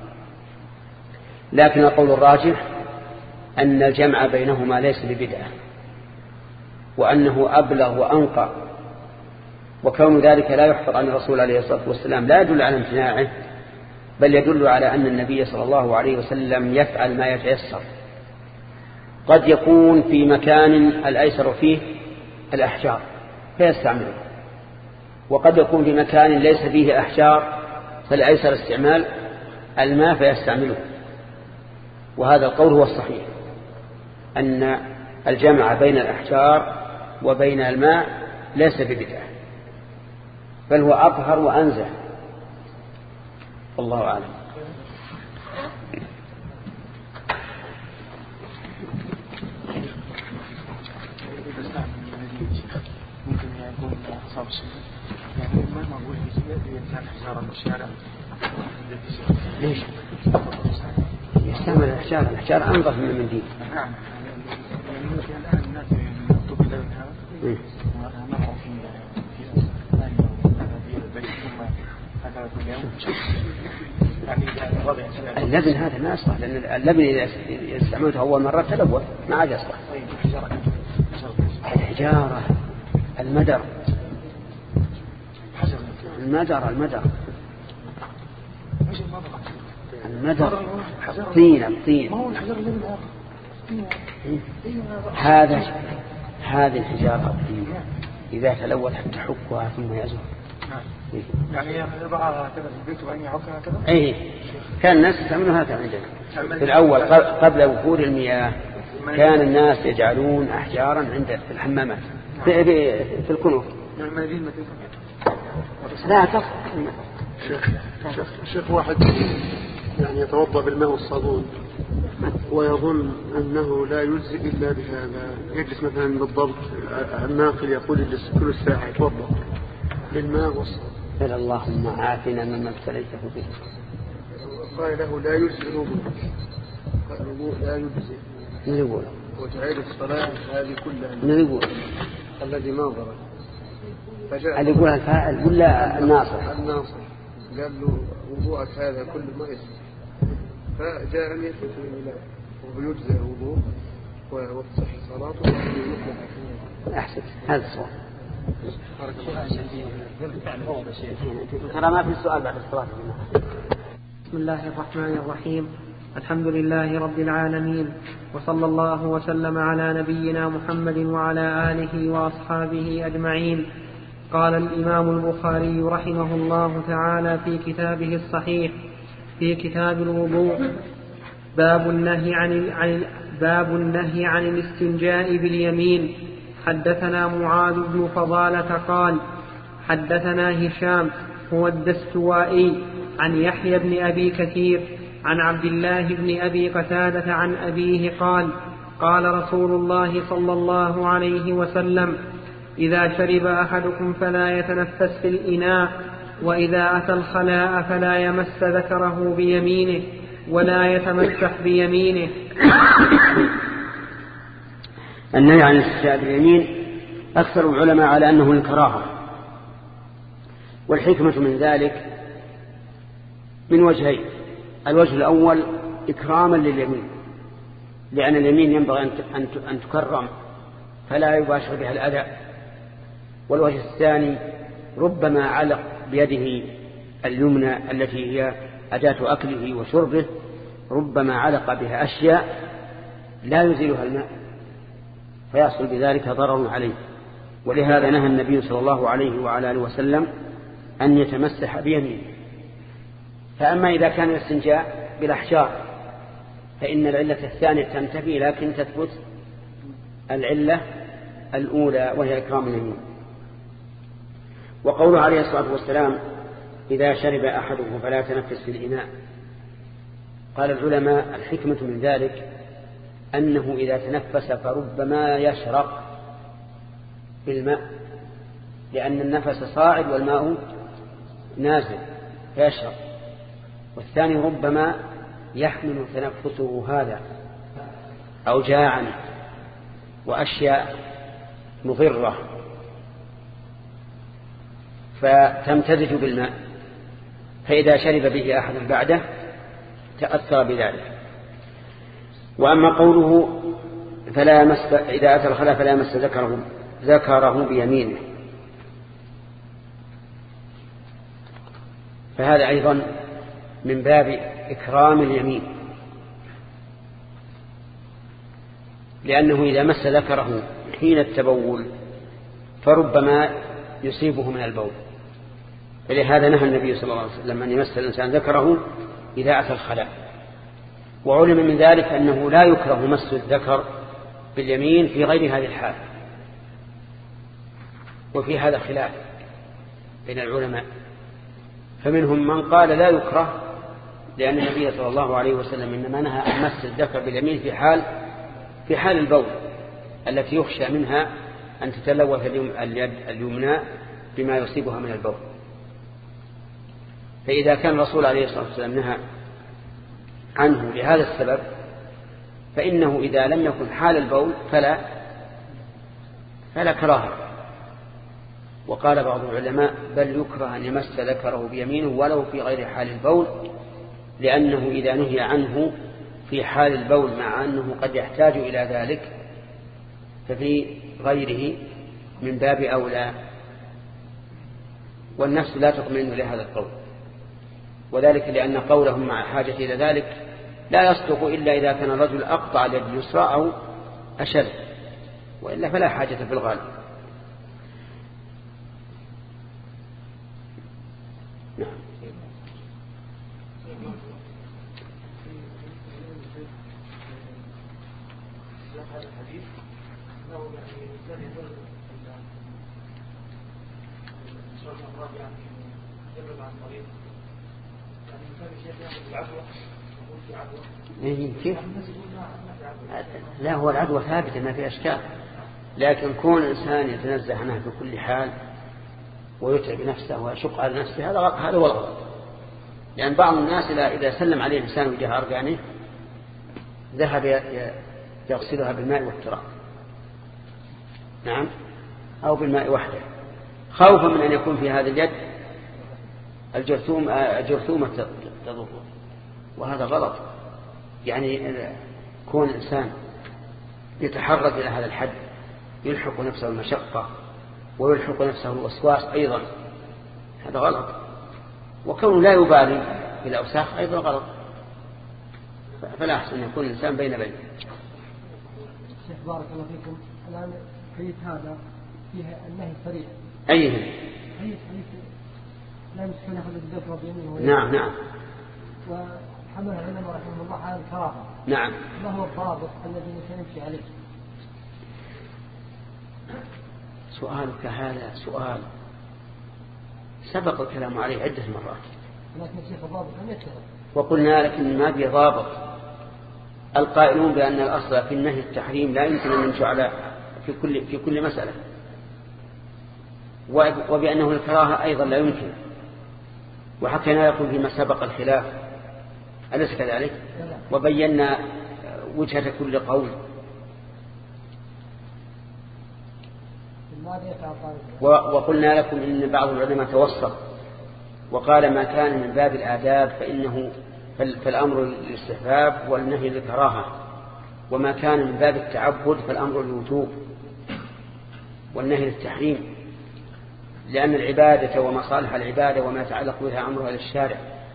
لكن القول الراجح أن الجمع بينهما ليس ببدعة، وأنه أبلغ وأنقى. وكون ذلك لا يحفظ عن الرسول عليه الصلاة والسلام لا يدل على امتناعه، بل يدل على أن النبي صلى الله عليه وسلم يفعل ما يتيسر. قد يكون في مكان الأيسر فيه الأحجار فيستعمله، وقد يكون في مكان ليس فيه أحجار فالأيسر استعمال الماء فيستعمله. وهذا القول هو الصحيح، أن الجمع بين الأحجار وبين الماء ليس ببدعة، بل هو أطهر وأنزه. الله أعلم. ممكن يكون صعب يعني ما نقول الإنسان حجارة الشارع ليش يستعمل الأحجار؟ الأحجار أنظف من المنديل. نعم، يعني ممكن الآن الناس يكتب لونها ونضع في في البيت ثم هذا كل يوم يعني وضع اللبن هذا ما يصلح، لأن اللبن إذا استعملته أول مرة تلوث ما عاد يصلح. الحجارة المدر المدر المدر المدر الطين الطين هذا هذه الحجارة الطين إذا تلوث حتى حكها ثم يزول. يعني يضعها هكذا في البيت وبعدين يحكها هكذا. إيه، كان الناس يستعملون هكذا عندنا في الأول قبل وفور المياه. كان الناس يجعلون أحجارا عند الحمامات في, في, في الكنوف. لا تصح. شيخ, شيخ واحد يعني يتوضأ بالماء والصابون ويظن أنه لا يجزئ إلا بهذا، يجلس مثلا بالضبط الناقل يقول يجلس كل ساعة يتوضأ بالماء والصابون. قال اللهم عافنا مما ابتليته به. قال له لا يجزئ الوضوء، قال الوضوء لا يجزئ. نقول وتعيد الصلاة هذه كلها. نقول الذي ناظر اللي يقولها الفاعل ولا الناصح؟ الناصح قال له وضوءك هذا كل ما يصح، فجاء أن يثبت له ويجزئ الوضوء وتصح صلاته. أحسن، هذا الصواب. ترى ما في السؤال بعد الصلاة. بسم الله الرحمن الرحيم. الحمد لله رب العالمين، وصلى الله وسلم على نبينا محمد وعلى آله وأصحابه أجمعين. قال الإمام البخاري رحمه الله تعالى في كتابه الصحيح في كتاب الوضوء باب النهي عن عن باب النهي عن الاستنجاء باليمين. حدثنا معاذ بن فضالة قال حدثنا هشام هو الدستوائي عن يحيى بن أبي كثير عن عبد الله بن أبي قتادة عن أبيه قال قال رسول الله صلى الله عليه وسلم إذا شرب أحدكم فلا يتنفس في الإناء وإذا أتى الخلاء فلا يمس ذكره بيمينه ولا يتمسح بيمينه. النهي عن الاستنجاء باليمين أكثر العلماء على أنه الكراهة، والحكمة من ذلك من وجهين. الوجه الأول إكراما لليمين، لأن اليمين ينبغي أن تكرم فلا يباشر بها الأذى. والوجه الثاني ربما علق بيده اليمنى التي هي أداة أكله وشربه، ربما علق بها أشياء لا يزيلها الماء فيحصل بذلك ضرر عليه، ولهذا نهى النبي صلى الله عليه وعلى آله وسلم أن يتمسح بيمينه. فأما إذا كان الاستنجاء بالأحجار فإن العلة الثانية تنتفي، لكن تثبت العلة الأولى وهي إكرام اليمين. وقوله عليه الصلاة والسلام إذا شرب أحدكم فلا تنفس في الإناء، قال العلماء الحكمة من ذلك أنه إذا تنفس فربما يشرق بالماء، لأن النفس صاعد والماء نازل فيشرق. والثاني ربما يحمل تنفسه هذا أوجاعا وأشياء مضرة فتمتزج بالماء، فإذا شرب به أحد بعده تأثر بذلك. وأما قوله فلا يمس إذا أتى الخلاء فلا يمس ذكره ذكره بيمينه، فهذا أيضا من باب إكرام اليمين، لأنه إذا مس ذكره حين التبول فربما يصيبه من البول، فلهذا نهى النبي صلى الله عليه وسلم أن يمس الإنسان ذكره إذا أتى الخلاء. وعلم من ذلك أنه لا يكره مس الذكر باليمين في غير هذه الحال، وفي هذا خلاف بين العلماء، فمنهم من قال لا يكره لأن النبي صلى الله عليه وسلم إنما نهى عن مس الذكر باليمين في حال في حال البول التي يخشى منها أن تتلوث اليد اليمنى بما يصيبها من البول. فإذا كان الرسول عليه الصلاة والسلام نهى عنه لهذا السبب فإنه إذا لم يكن حال البول فلا فلا كراهة. وقال بعض العلماء بل يكره أن يمس ذكره بيمينه ولو في غير حال البول، لأنه إذا نهي عنه في حال البول مع أنه قد يحتاج إلى ذلك ففي غيره من باب أولى، والنفس لا تطمئن لهذا القول، وذلك لأن قولهم مع حاجة إلى ذلك لا يصدق إلا إذا كان الرجل أقطع اليد اليسرى أو أشد، وإلا فلا حاجة في الغالب. نعم. كيف؟ لا، هو العدوى ثابتة ما في أشكال، لكن كون الإنسان يتنزه عنها في كل حال ويتعب نفسه ويشق على نفسه هذا هذا هو الغلط. لأن بعض الناس إذا سلم عليه الإنسان وجه أرجانه ذهب يغسلها بالماء والتراب، نعم، أو بالماء وحده، خوفا من أن يكون في هذا اليد الجرثوم الجرثومة تضره، وهذا غلط. يعني كون الإنسان يتحرك إلى هذا الحد يلحق نفسه المشقة ويلحق نفسه الوسواس أيضا، هذا غلط. وكونه لا يبالي بالأوساخ أيضا غلط، فلا أحسن أن يكون الإنسان بين بين. شيخ بارك الله فيكم، الآن حديث هذا فيها النهي الصريح. أيه؟ حديث حديث لا يمسكن أحد الذكر بيمينه. نعم نعم. وحمل العلماء رحمه الله على الكراهة. نعم. ما هو الضابط الذي سنمشي عليه؟ سؤالك هذا سؤال سبق الكلام عليه عدة مرات، لكن شيخ الضابط لم يتفق، وقلنا لكن ما في ضابط. القائلون بأن الأصل في النهي التحريم لا يمكن أن نمشي على في كل في كل مسألة، وبأنه الكراهة أيضا لا يمكن، وحكينا لكم فيما سبق الخلاف أليس كذلك؟ وبينا وجهة كل قول، وقلنا لكم إن بعض العلماء توسط وقال ما كان من باب الآداب فإنه فالأمر للاستحباب والنهي للكراهة، وما كان من باب التعبد فالأمر للوجوب والنهي للتحريم، لأن العبادة ومصالح العبادة وما يتعلق بها أمرها للشارع،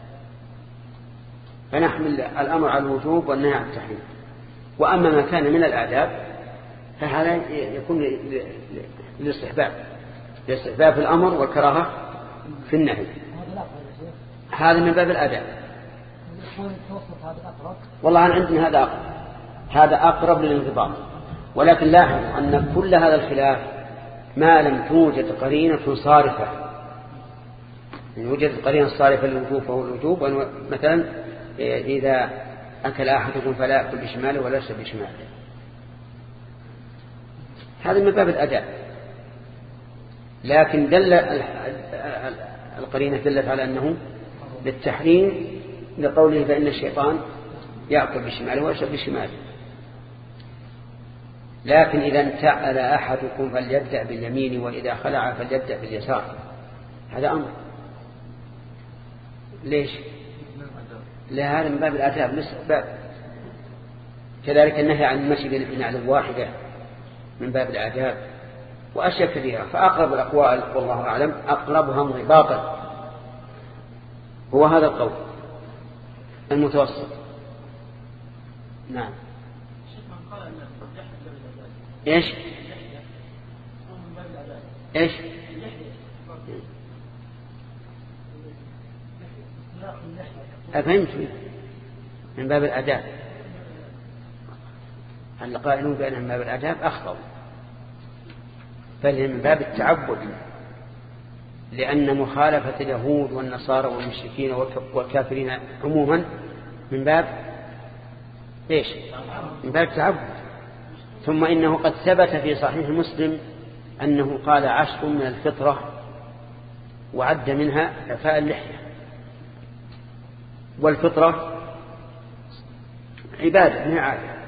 فنحمل الأمر على الوجوب والنهي عن التحريم. وأما ما كان من الآداب فهذا يكون للاستحباب، الاستحباب في الأمر والكراهة في النهي، هذا من باب الآداب. والله أنا عندي هذا أقرب هذا أقرب للانضباط، ولكن لاحظ أن كل هذا الخلاف ما لم توجد قرينة صارفة. إن وجدت قرينة صارفة للوجوب فهو الوجوب، مثلا إذا أكل أحدكم فلا يأكل بشماله ولا يشرب بشماله، هذا من باب الأداء. لكن دل القرينة دلت على أنه للتحريم لقوله فإن الشيطان يأكل بشماله ويشرب بشماله. لكن إذا انتعل أحدكم فليبدأ باليمين وإذا خلع فليبدأ باليسار، هذا أمر. ليش؟ لا، هذا من باب الآداب الاستحباب. كذلك النهي عن المشي بالنعل الواحدة من باب الآداب، وأشياء كثيرة. فأقرب الأقوال والله أعلم أقربها انضباطا هو هذا القول المتوسط. نعم. ايش ايش أفهمت من باب الأداب. القائلون بأنه من باب الأداب أخطأوا، بل من باب التعبد، لأن مخالفة اليهود والنصارى والمشركين والكافرين عموما من باب ايش؟ من باب التعبد. ثم إنه قد ثبت في صحيح مسلم أنه قال عشر من الفطرة وعد منها إعفاء اللحية، والفطرة عبادة من عادة.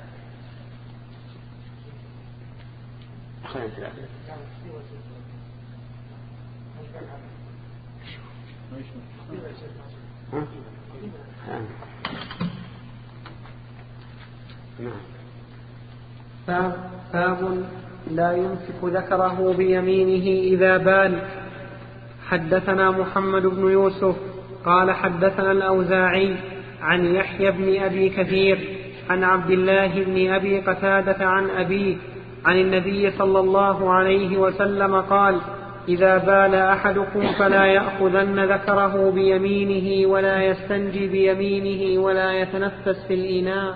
باب باب لا يمسك ذكره بيمينه إذا بال. حدثنا محمد بن يوسف قال حدثنا الأوزاعي عن يحيى بن أبي كثير عن عبد الله بن أبي قتادة عن أبيه عن النبي صلى الله عليه وسلم قال: إذا بال أحدكم فلا يأخذن ذكره بيمينه ولا يستنجي بيمينه ولا يتنفس في الإناء.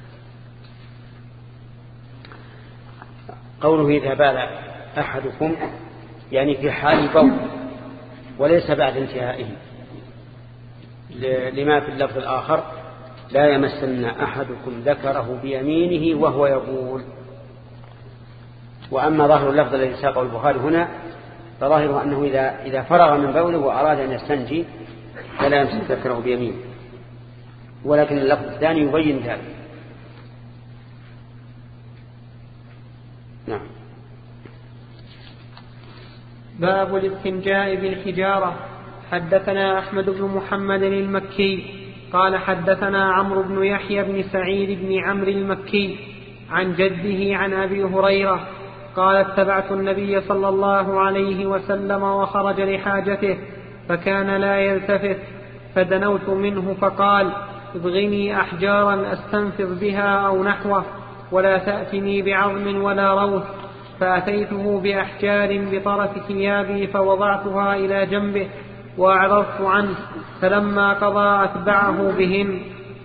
قوله إذا بال أحدكم يعني في حال بول وليس بعد انتهائه، لما في اللفظ الآخر لا يمسن أحدكم ذكره بيمينه وهو يبول. وأما ظاهر اللفظ الذي ساقه البخاري هنا فظاهره أنه إذا, إذا فرغ من بوله وأراد أن يستنجي فلا يمسك ذكره بيمينه، ولكن اللفظ الثاني يبين ذلك. نعم. باب الاستنجاء بالحجارة. حدثنا أحمد بن محمد المكي قال حدثنا عمرو بن يحيى بن سعيد بن عمرو المكي عن جده عن أبي هريرة قال: اتبعت النبي صلى الله عليه وسلم وخرج لحاجته فكان لا يلتفت، فدنوت منه فقال: ابغني أحجارا أستنفض بها أو نحوه ولا تأتني بعظم ولا روث. فأتيته بأحجار بطرف ثيابي فوضعتها إلى جنبه وأعرضت عنه، فلما قضى أتبعه بهن.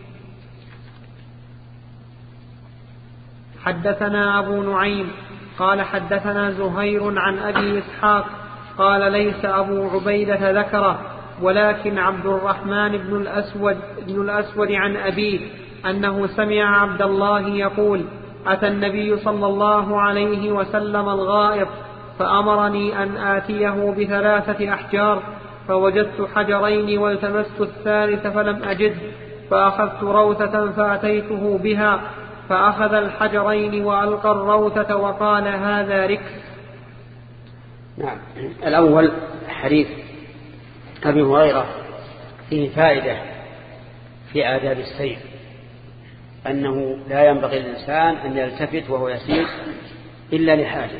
حدثنا أبو نعيم قال حدثنا زهير عن أبي إسحاق قال: ليس أبو عبيدة ذكره ولكن عبد الرحمن بن الأسود, بن الأسود عن أبيه أنه سمع عبد الله يقول: أتى النبي صلى الله عليه وسلم الغائط فأمرني أن آتيه بثلاثة أحجار فوجدت حجرين والتمست الثالث فلم أجد، فأخذت روثة فأتيته بها، فأخذ الحجرين وألقى الروثة وقال هذا ركس. نعم. الأول حديث أبي هريرة فيه فائدة في آداب السير، أنه لا ينبغي للإنسان أن يلتفت وهو يسير إلا لحاجة.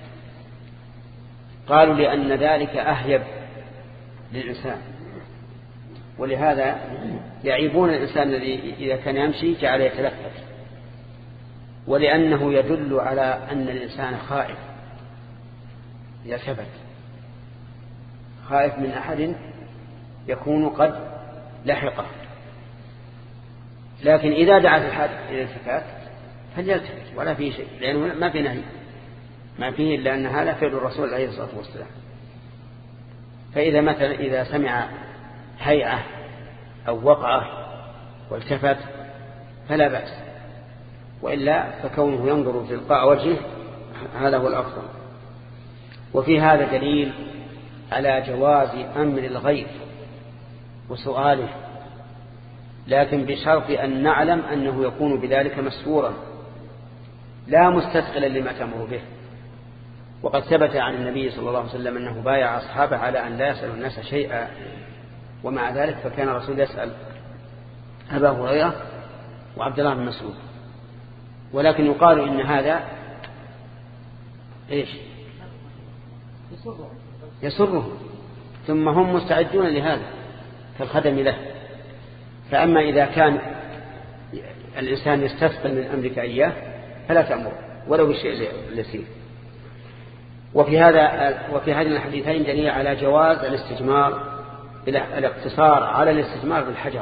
قالوا لأن ذلك أهيب للإنسان، ولهذا يعيبون الإنسان الذي إذا كان يمشي جعل يتلفت، ولأنه يدل على أن الإنسان خائف إذا ثبت، خائف من أحد يكون قد لحقه. لكن إذا دعت الحاجة إلى الالتفات فليلتفت ولا فيه شيء، لأنه ما في نهي، ما فيه إلا أن هذا فعل الرسول عليه الصلاة والسلام. فإذا مثلا إذا سمع هيعة أو وقعة والتفت فلا بأس، وإلا فكونه ينظر تلقاء وجهه هذا هو الأفضل. وفي هذا دليل على جواز أمر الغير وسؤاله، لكن بشرط أن نعلم أنه يكون بذلك مسؤورا لا مستثقلا لما تأمر به. وقد ثبت عن النبي صلى الله عليه وسلم أنه بايع أصحابه على أن لا يسأل الناس شيئا، ومع ذلك فكان الرسول يسأل أبا هريرة وعبد الله بن مسعود. ولكن يقال إن هذا إيش يسرهم، ثم هم مستعدون لهذا كالخدم له. فأما إذا كان الإنسان يستثقل من أمرك إياه فلا تأمر ولو بالشيء اليسير. وفي هذا وفي هذين الحديثين دليل على جواز الاستجمار الاقتصار على الاستجمار بالحجر،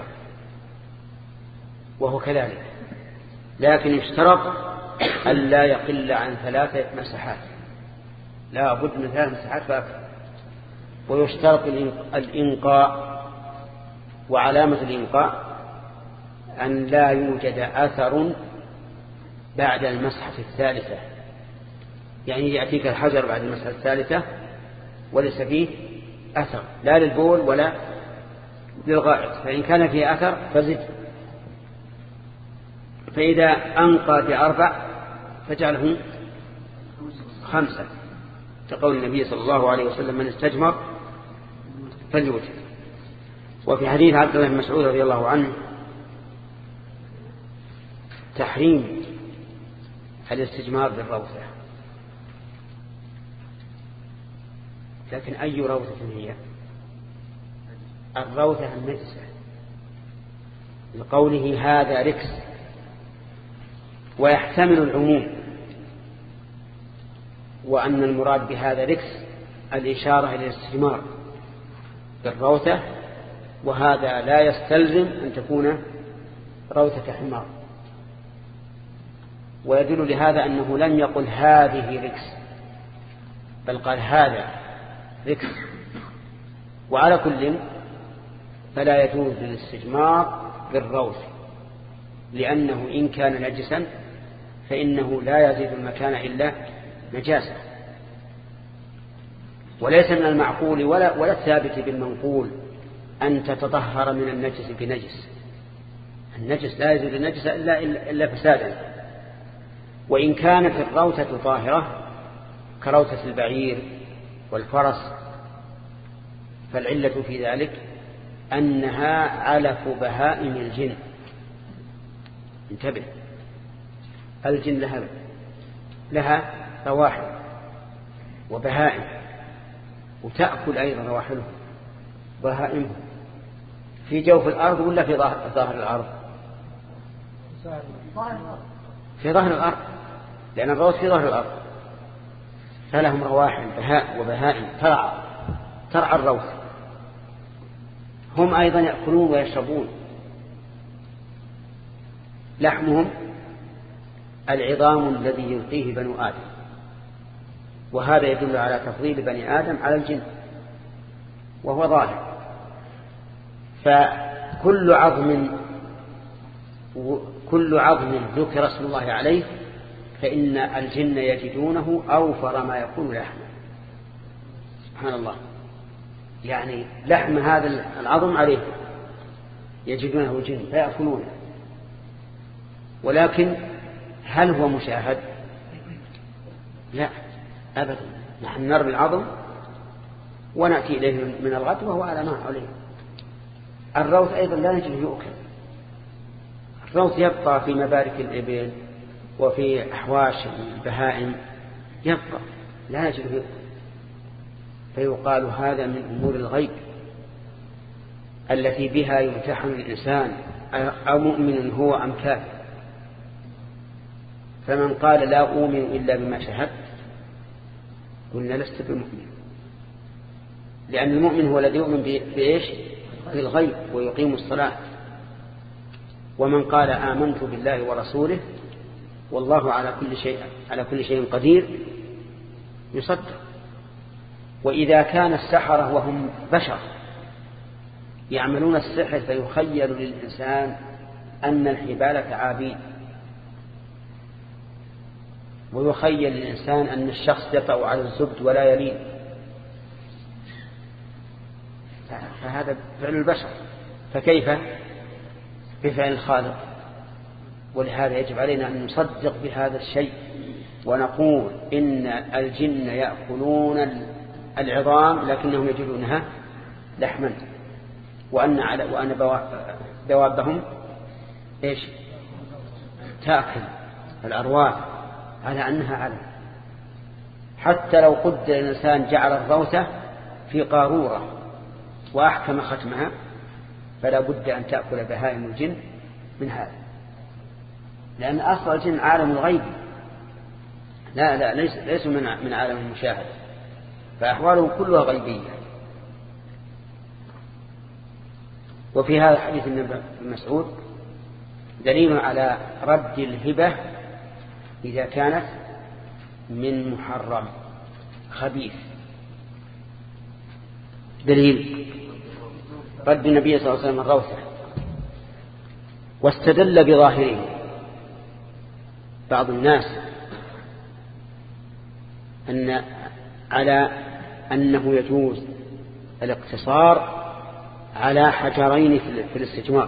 وهو كذلك، لكن يشترط ألا يقل عن ثلاثة مساحات، لا بد من ثلاث مساحات فأكثر. ويشترط الإنقاء، وعلامة الإنقاء أن لا يوجد أثر بعد المسحة الثالثة، يعني يأتيك الحجر بعد المسحة الثالثة وليس فيه أثر لا للبول ولا للغائط، فإن كان فيه أثر فزد. فإذا أنقى بأربع فجعله خمسة، كقول النبي صلى الله عليه وسلم من استجمر فليوتر. وفي حديث عبد الله بن مسعود رضي الله عنه تحريم الاستجمار بالروثة. لكن أي روثة هي؟ الروثة النجسة، لقوله هذا ركس، ويحتمل العموم، وأن المراد بهذا ركس الإشارة إلى الاستجمار بالروثة، وهذا لا يستلزم أن تكون روثة حمار. ويدل لهذا أنه لم يقل هذه ركس، بل قال هذا ركس. وعلى كل فلا يجوز الاستجمار بالروث، لأنه إن كان نجسا فإنه لا يزيد المكان إلا نجاسة. وليس من المعقول ولا, ولا الثابت بالمنقول أن تتطهر من النجس بنجس. النجس لا يزيد النجس إلا, إلا, إلا فسادا. وإن كانت الروثة طاهرة كروثة البعير والفرس فالعلة في ذلك أنها علف بهائم الجن. انتبه، الجن لها, لها رواحل وبهائم، وتأكل أيضا رواحلهم بهائمهم في جوف الأرض ولا في ظاهر الأرض؟ في ظاهر الأرض، لأن الروث في ظاهر الأرض، فلهم رواحل بهاء وبهائم ترعى ترعى الروث. هم أيضا يأكلون ويشربون، لحمهم العظام الذي يلقيه بنو آدم، وهذا يدل على تفضيل بني آدم على الجن، وهو ظاهر. فكل عظم كل عظم ذكر اسم الله عليه فإن الجن يجدونه أوفر ما يكون لحمه. سبحان الله. يعني لحم هذا العظم عليه يجدونه الجن فيأكلونه، ولكن هل هو مشاهد؟ لا أبدا. نحن نرمي العظم ونأتي إليه من الغد وهو على ما عليه. الروث أيضا لا نجده يؤكل، الروث يبقى في مبارك الإبل وفي أحواش البهائم، يبقى لا نجده يؤكل. فيقال هذا من أمور الغيب التي بها يمتحن الإنسان أو مؤمن هو أم كافر. فمن قال لا أؤمن إلا بما شهدت قلنا لست بمؤمن، لأن المؤمن هو الذي يؤمن بإيش؟ بالغيب ويقيم الصلاة. ومن قال آمنت بالله ورسوله والله على كل شيء على كل شيء قدير يصدق. وإذا كان السحرة وهم بشر يعملون السحر فيخيل للإنسان أن الحبال تعابين، ويخيل للإنسان أن الشخص يطأ على الزبد ولا يلين، فهذا فعل البشر، فكيف بفعل الخالق؟ ولهذا يجب علينا أن نصدق بهذا الشيء ونقول إن الجن يأكلون العظام لكنهم يجدونها لحما، وأن على وأن دوابهم إيش تأكل الأرواح على أنها علم. حتى لو قدر الإنسان جعل الروثة في قارورة وأحكم ختمها فلا بد أن تأكل بهائم الجن من هذا، لأن أصل الجن عالم الغيب، لا لا ليس ليس من من عالم المشاهدة، فأحوالهم كلها غيبية. وفي هذا الحديث ابن مسعود دليل على رد الهبة إذا كانت من محرم خبيث. دليل رد النبي صلى الله عليه وسلم الروثة، واستدل بظاهره بعض الناس أن على أنه يجوز الاقتصار على حجرين في الاستجمار،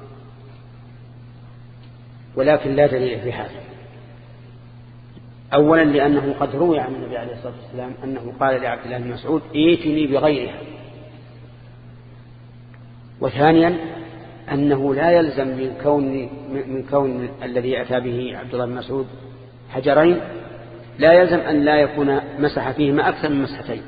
ولكن لا دليل في هذا. أولا لأنه قد روي عن النبي عليه الصلاة والسلام أنه قال لعبد الله بن مسعود ائتني بغيرها. وثانيا أنه لا يلزم من كون, من كون الذي أتى به عبد الله بن مسعود حجرين لا يلزم أن لا يكون مسح فيهما أكثر من مسحتين،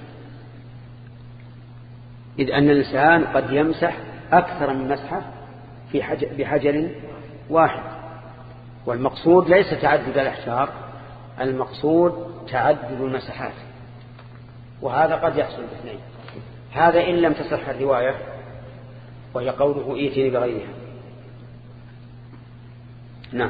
إذ أن الإنسان قد يمسح أكثر من مسحة في حجر بحجر واحد. والمقصود ليس تعدد الأحجار، المقصود تعدد المسحات، وهذا قد يحصل باثنين. هذا إن لم تصح الرواية وهي قوله ائتني بغيرها. نعم.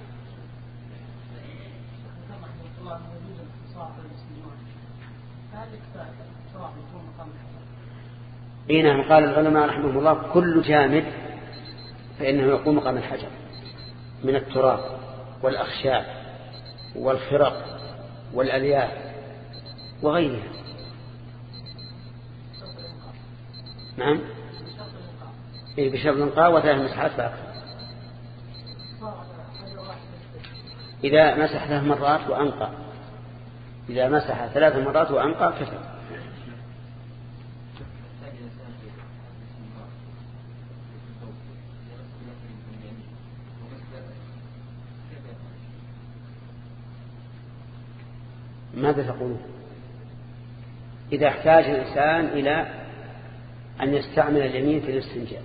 إيه نعم. قال العلماء رحمه الله كل جامد فإنه يقوم مقام الحجر من التراب والأخشاب والخرق والألياف وغيرها. نعم. إيه بشرط الإنقاء وثلاث مسحات فأكثر. إذا مسح ثلاث مرات وأنقى، إذا مسح ثلاث مرات وأنقى كفى. ماذا تقولون؟ إذا احتاج الإنسان إلى أن يستعمل اليمين في الاستنجاء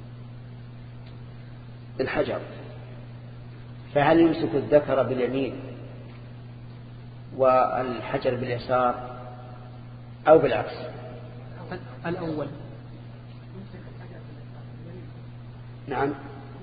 بالحجر، فهل يمسك الذكر باليمين والحجر باليسار أو بالعكس؟ الأول. نعم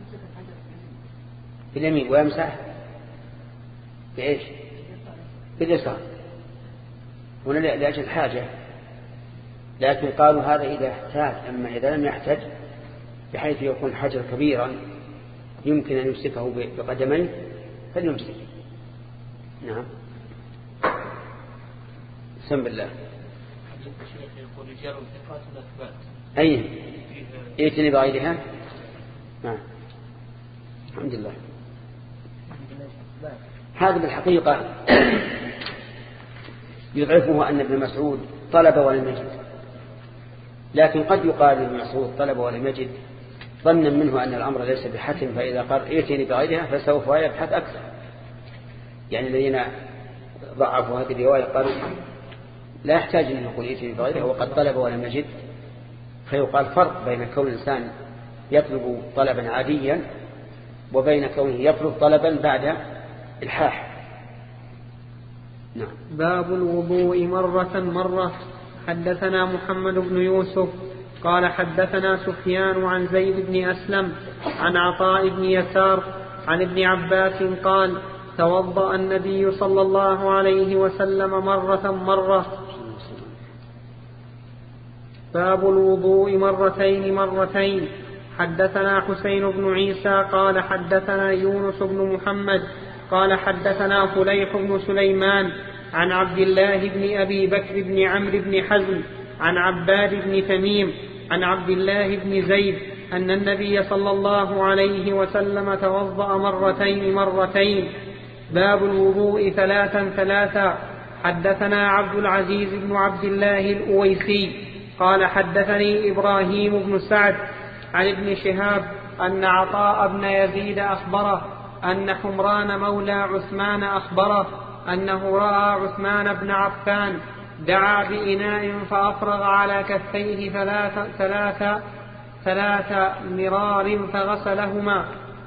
باليمين ويمسح بإيش؟ باليسار، هنا لأجل الحاجة. لكن قالوا هذا إذا احتاج، أما إذا لم يحتاج بحيث يكون حجر كبيرا يمكن أن يمسكه بقدميه فليمسك. نعم. بسم الله. الشيخ يقول رجال ثقات وأثبات. أي ائتني بغيرها. نعم الحمد لله. هذا بالحقيقة يضعفه أن ابن مسعود طلب ولم يجد، لكن قد يقال ابن مسعود طلب ولم يجد ظنا منه أن الأمر ليس بحتم، فإذا قال ائتني بغيرها فسوف يبحث أكثر. يعني الذين ضعفوا هذه الرواية قالوا لا يحتاج أن يقول ائتني بغيرها وقد طلب ولم يجد، فيقال فرق بين كون الإنسان يطلب طلبا عاديا وبين كونه يطلب طلبا بعد الحاح. نعم. باب الوضوء مرة مرة. حدثنا محمد بن يوسف قال حدثنا سفيان عن زيد بن أسلم عن عطاء بن يسار عن ابن عباس قال توضأ النبي صلى الله عليه وسلم مرة مرة. باب الوضوء مرتين مرتين. حدثنا حسين بن عيسى قال حدثنا يونس بن محمد قال حدثنا فليح بن سليمان عن عبد الله بن أبي بكر بن عمرو بن حزم عن عباد بن تميم عن عبد الله بن زيد أن النبي صلى الله عليه وسلم توضأ مرتين مرتين. باب الوضوء ثلاثا ثلاثا. حدثنا عبد العزيز بن عبد الله الأويسي قال حدثني إبراهيم بن سعد عن ابن شهاب أن عطاء بن يزيد أخبره أن حمران مولى عثمان أخبره أنه رأى عثمان بن عفان دعا بإناء فأفرغ على كفيه ثلاث ثلاث ثلاث مرار فغسلهما،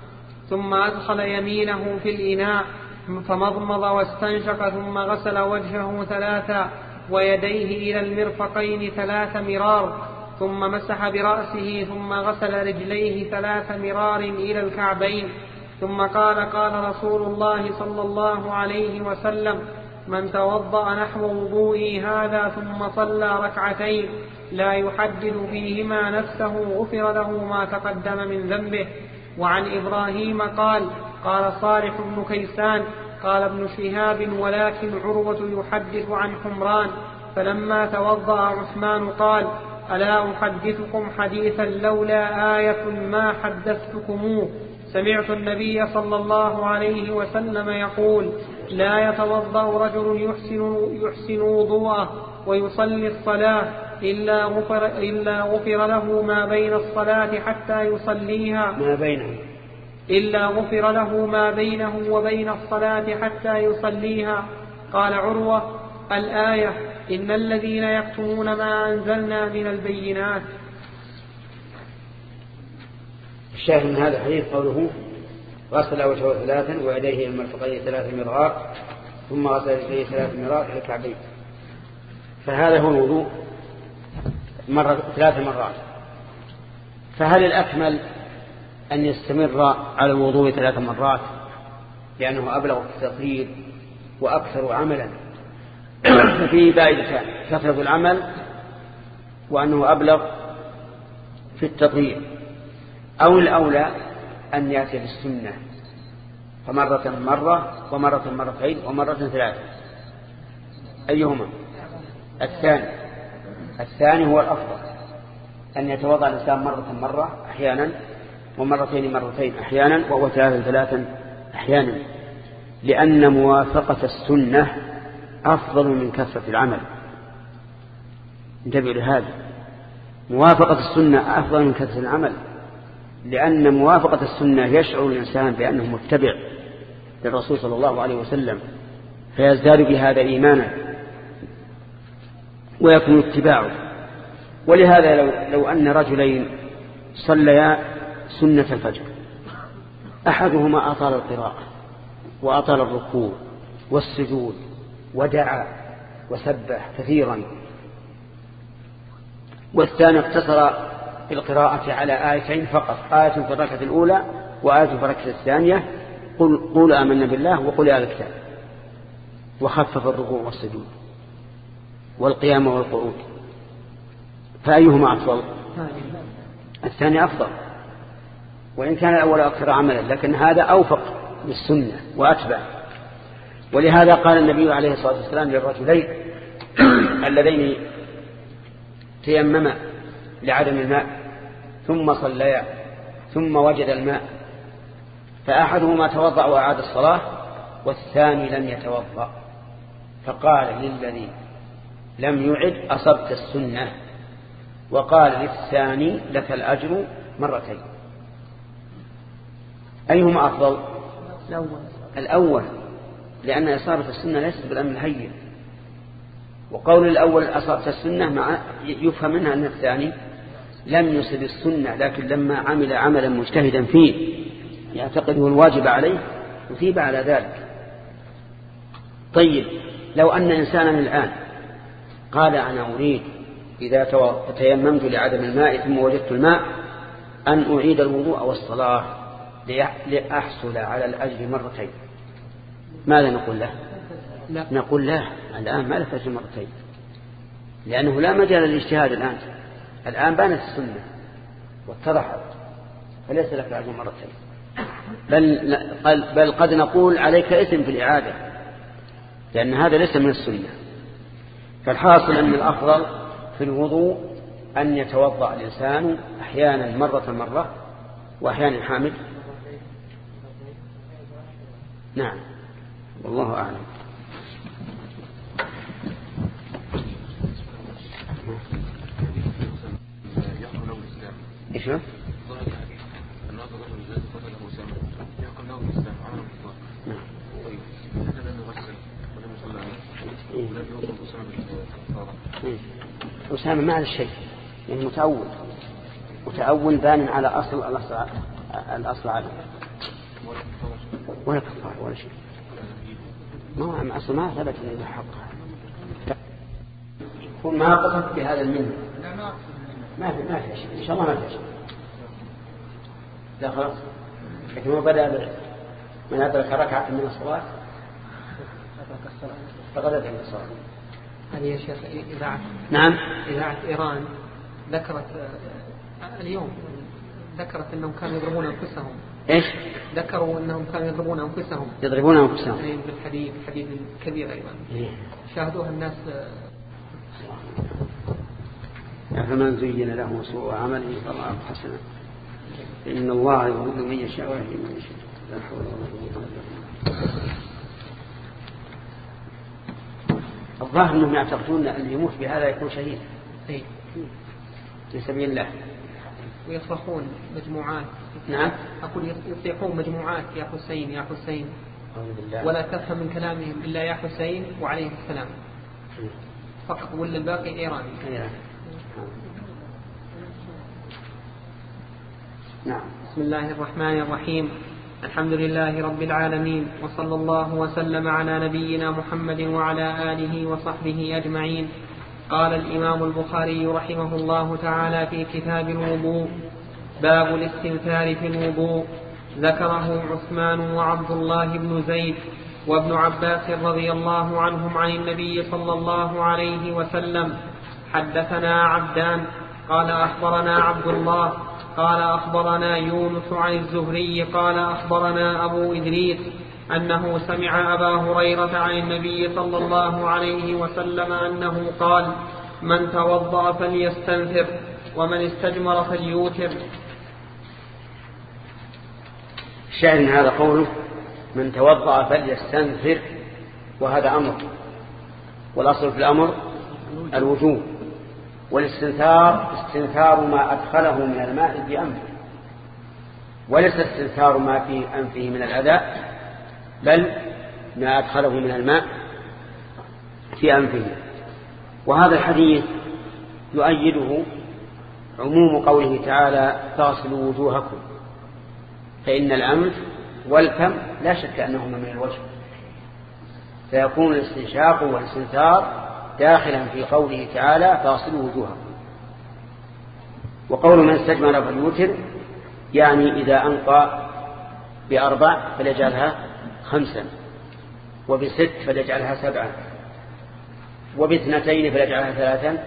ثم أدخل يمينه في الإناء فمضمض واستنشق، ثم غسل وجهه ثلاثا ويديه إلى المرفقين ثلاث مرار، ثم مسح برأسه، ثم غسل رجليه ثلاث مرار إلى الكعبين، ثم قال قال رسول الله صلى الله عليه وسلم من توضأ نحو وضوئي هذا ثم صلى ركعتين لا يحدث فيهما نفسه غفر له ما تقدم من ذنبه. وعن إبراهيم قال قال صالح بن كيسان قال ابن شهاب ولكن عروة يحدث عن حمران فلما توضأ عثمان قال ألا أحدثكم حديثا لولا آية ما حدثتكموه سمعت النبي صلى الله عليه وسلم يقول لا يتوضأ رجل يحسن, يحسن وضوءه ويصلي الصلاة إلا غفر, إلا غفر له ما بين الصلاة حتى يصليها ما بينه إلا غفر له ما بينه وبين الصلاة حتى يصليها. قال عروة الآية إن الذين يكتمون ما أنزلنا من البينات. الشاهد من هذا الحديث قوله غسل وجهه ثلاثا ويديه المرفقين ثلاث مرار ثم غسل رجليه ثلاث مرار إلى الكعبين، فهذا هو الوضوء مرة ثلاث مرات. فهل الأكمل أن يستمر على الوضوء ثلاث مرات لأنه أبلغ في التطهير وأكثر عملا؟ ففيه فائدتان: كثرة العمل وأنه أبلغ في التطهير. أو الأولى أن يأتي بالسنة فمرة مرة ومرة مرتين ومرة ثلاثة. أيهما؟ الثاني الثاني هو الأفضل، أن يتوضأ الإنسان مرة مرة أحيانا ومرتين مرتين أحيانا وهو ثلاثا ثلاثا أحيانا، لأن موافقة السنة أفضل من كثرة العمل. انتبهوا لهذا، موافقة السنة أفضل من كثرة العمل، لأن موافقة السنة يشعر الإنسان بأنه متبع للرسول صلى الله عليه وسلم فيزداد بهذا إيمانا ويكون اتباعه. ولهذا لو, لو أن رجلين صليا سنة الفجر، أحدهما أطال القراءة وأطال الركوع والسجود ودعا وسبح كثيرا، والثاني اقتصر القراءة على آيتين فقط، آية في الركعة الأولى وآية في الركعة الثانية، قل قولوا آمنا بالله وقل يا الكتاب، وخفف الركوع والسجود والقيام والقعود. فأيهما أفضل؟ الثاني أفضل، وإن كان الأول أكثر عملا، لكن هذا أوفق بالسنة وأتبع. ولهذا قال النبي عليه الصلاة والسلام للرجلين اللذين تيمم لعدم الماء ثم صليا ثم وجد الماء، فأحدهما توضأ وأعاد الصلاة والثاني لم يتوضأ، فقال للذي لم يعد أصبت السنة، وقال للثاني لك الأجر مرتين. أيهما أفضل؟ الأول. الأول، لأن إصابة السنة ليست بالأمر الهين، وقول الأول أصابت السنة مع يفهم منها أن الثاني لم يصب السنة، لكن لما عمل عملا مجتهدا فيه يعتقده الواجب عليه يثيب على ذلك. طيب، لو أن إنسانا الآن قال أنا أريد إذا تيممت لعدم الماء ثم وجدت الماء أن أعيد الوضوء والصلاة لأحصل على الأجر مرتين، ماذا نقول له؟ لا. نقول لا، الآن ما لك أجر مرتين، لأنه لا مجال للاجتهاد الآن، الآن بانت السنة واتضحت، فليس لك أجر مرتين، بل, بل قد نقول عليك إثم في الإعادة، لأن هذا ليس من السنة. فالحاصل أن الأفضل في الوضوء أن يتوضأ الإنسان أحيانا مرة مرة وأحيانا حامد. نعم، والله أعلم. إيش هو؟ أسامة ما هذا الشيء، يعني متأول متأول بان على أصل الأصل الأصل عليه، ولا كفار ولا شيء، ما أصل ما ثبت إلى حقها. كل ما قصدت بهذا المنه ما في ما في شيء، إن شاء الله ما في شيء، لا خلاص. لكن هو بدأ من أدرك ركعة من الصلاة فقد أدرك الصلاة. هذه يا شيخ إذاعة نعم إذاعة إيران ذكرت اليوم ذكرت أنهم كانوا يضربون أنفسهم. إيش؟ ذكروا أنهم كانوا يضربون أنفسهم يضربون أنفسهم بالحديد، حديد كبير أيضا. إيه؟ شاهدوها الناس. فمن زين له سوء عمله فرآه حسنا إن الله يضل من يشاء ويهدي من يشاء لا حول ولا قوة إلا بالله. الظاهر أنهم يعتقدون أن اللي يموت بهذا يكون شهيد إيه؟ في سبيل الله، ويصرخون مجموعات. نعم، أقول يصيحون مجموعات يا حسين يا حسين، ولا تفهم من كلامهم إلا يا حسين وعليه السلام فقط، ولا الباقي إيراني. نعم. بسم الله الرحمن الرحيم، الحمد لله رب العالمين، وصلى الله وسلم على نبينا محمد وعلى آله وصحبه أجمعين. قال الإمام البخاري رحمه الله تعالى في كتاب الوضوء: باب الاستنثار في الوضوء. ذكره عثمان وعبد الله بن زيد وابن عباس رضي الله عنهم عن النبي صلى الله عليه وسلم. حدثنا عبدان قال أخبرنا عبد الله قال أخبرنا يونس عن الزهري قال أخبرنا أبو إدريس أنه سمع أبا هريرة عن النبي صلى الله عليه وسلم أنه قال: من توضأ فليستنثر ومن استجمر فليوتر. الشاهد من هذا قوله من توضأ فليستنثر، وهذا أمر، والأصل في الأمر الوجوب، والاستنثار استنثار ما أدخله من الماء في أنفه، وليس استنثار ما في أنفه من الأذى، بل ما أدخله من الماء في أنفه. وهذا الحديث يؤيده عموم قوله تعالى: فاغسلوا وجوهكم، فإن الأنف والفم لا شك أنهما من الوجه، فيكون الاستنشاق والاستنثار داخلا في قوله تعالى: فاغسلوا وجوهكم. وقول من استجمر فليوتر يعني إذا أنقى بأربع فليجعلها خمسا، وبست فليجعلها سبعا، وباثنتين فليجعلها ثلاثا.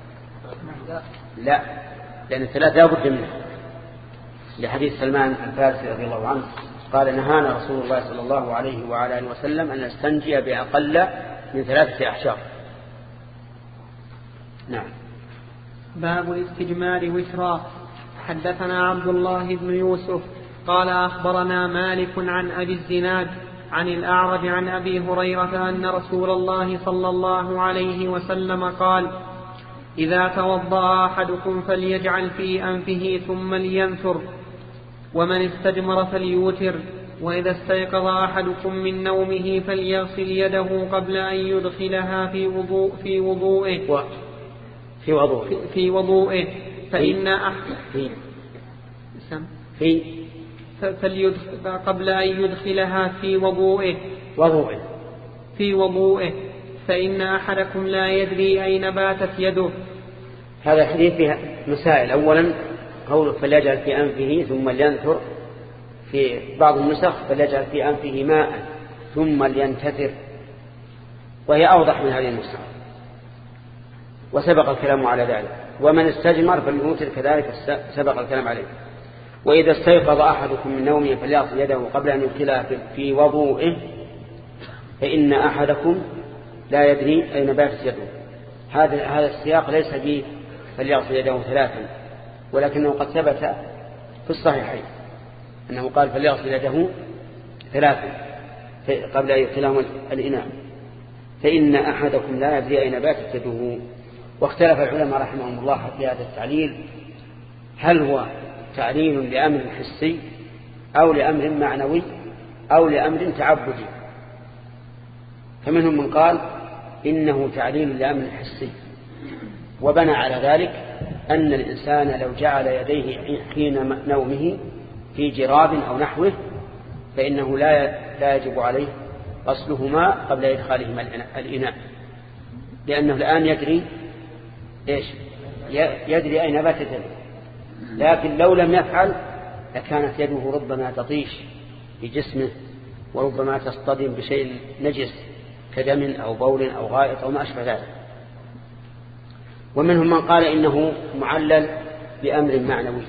لا، لأن الثلاث لا بد منها، لحديث سلمان الفارسي رضي الله عنه قال: نهانا رسول الله صلى الله عليه وعلى آله وسلم أن نستنجي بأقل من ثلاثة أحجار. نعم. باب الاستجمار وترا. حدثنا عبد الله بن يوسف قال أخبرنا مالك عن أبي الزناد عن الأعرج عن أبي هريرة أن رسول الله صلى الله عليه وسلم قال: إذا توضأ أحدكم فليجعل في أنفه ثم لينثر، ومن استجمر فليوتر، وإذا استيقظ أحدكم من نومه فليغسل يده قبل أن يدخلها في وضوء في وضوئه في وضوءه في وضوئه فإن أح... في في فليدخل قبل أن يدخلها في وضوئه وضوءه في وضوئه فإن أحدكم لا يدري أين باتت يده. هذا الحديث فيها مسائل. أولا قوله فليجعل في أنفه ثم لينثر، في بعض النسخ فليجعل في أنفه ماء ثم لينتثر، وهي أوضح من هذه النسخ، وسبق الكلام على ذلك. ومن استجمر فليوتر كذلك سبق الكلام عليه. وإذا استيقظ أحدكم من نومه فليغسل يده قبل أن يدخلها في وضوئه فإن أحدكم لا يدري أين باتت يده. هذا هذا السياق ليس به فليغسل يده ثلاثا، ولكنه قد ثبت في الصحيحين أنه قال فليغسل يده ثلاثا قبل أن يدخلهم الإناء فإن أحدكم لا يدري أين باتت يده. واختلف العلماء رحمهم الله في هذا التعليل، هل هو تعليل لأمر حسي أو لأمر معنوي أو لأمر تعبدي؟ فمنهم من قال إنه تعليل لأمر حسي، وبنى على ذلك أن الإنسان لو جعل يديه حين نومه في جراب أو نحوه فإنه لا لا يجب عليه غسلهما قبل إدخالهما الإناء، لأنه الآن يدري إيش يدري أين باتت يده. لكن لو لم يفعل لكانت يده ربما تطيش بجسمه وربما تصطدم بشيء نجس كدم أو بول أو غائط أو ما أشبه ذلك. ومنهم من قال إنه معلل بأمر معنوي،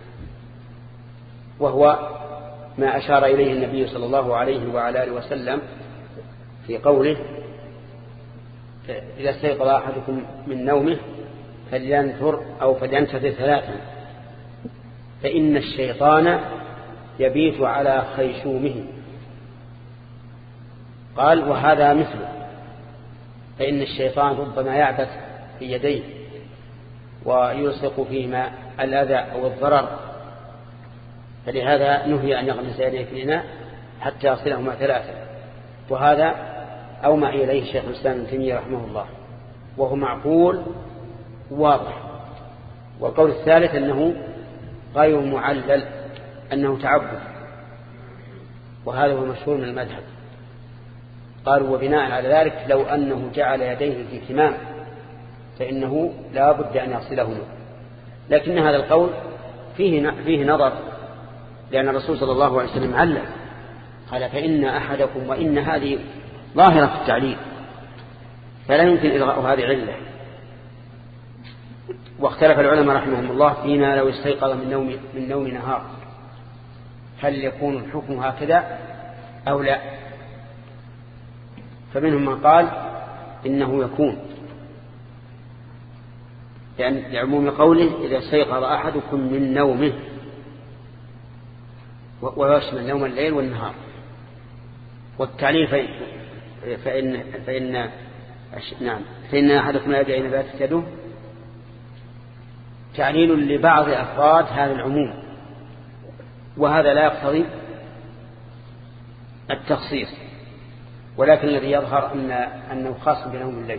وهو ما أشار إليه النبي صلى الله عليه وعلى آله وسلم في قوله إذا استيقظ أحدكم من نومه فلينثر أو فلينتثر ثلاثا فإن الشيطان يبيت على خيشومه. قال وهذا مثله، فإن الشيطان ربما يعبث في يديه ويلصق فيهما الأذى أو الضرر، فلهذا نهي أن يغمس يديه في الإناء حتى يصلهما ثلاثة. وهذا أومع إليه الشيخ الإسلام ابن تيمية رحمه الله، وهو معقول واضح. والقول الثالث أنه غير معلل، أنه تعبد، وهذا هو مشهور من المذهب. قالوا وبناء على ذلك لو أنه جعل يديه في كمام فإنه لا بد أن يغسلهما. لكن هذا القول فيه فيه نظر، لأن الرسول صلى الله عليه وسلم علل قال فإن أحدكم، وإن هذه ظاهرة في التعليل فلا يمكن إلغاء هذه علة. واختلف العلماء رحمهم الله فيما لو استيقظ من نوم من نوم نهار هل يكون الحكم هكذا أو لا. فمنهم من قال إنه يكون، لأن لعموم قوله إذا استيقظ أحدكم من نومه، ويشمل نوم الليل والنهار. والتعليل فإن فإن فإن نعم فإن أحدكم لا يدري أين باتت يده تعليل لبعض أفراد هذا العموم، وهذا لا يقتضي التخصيص، ولكن الذي يظهر أن أنه خاص بنوم الليل،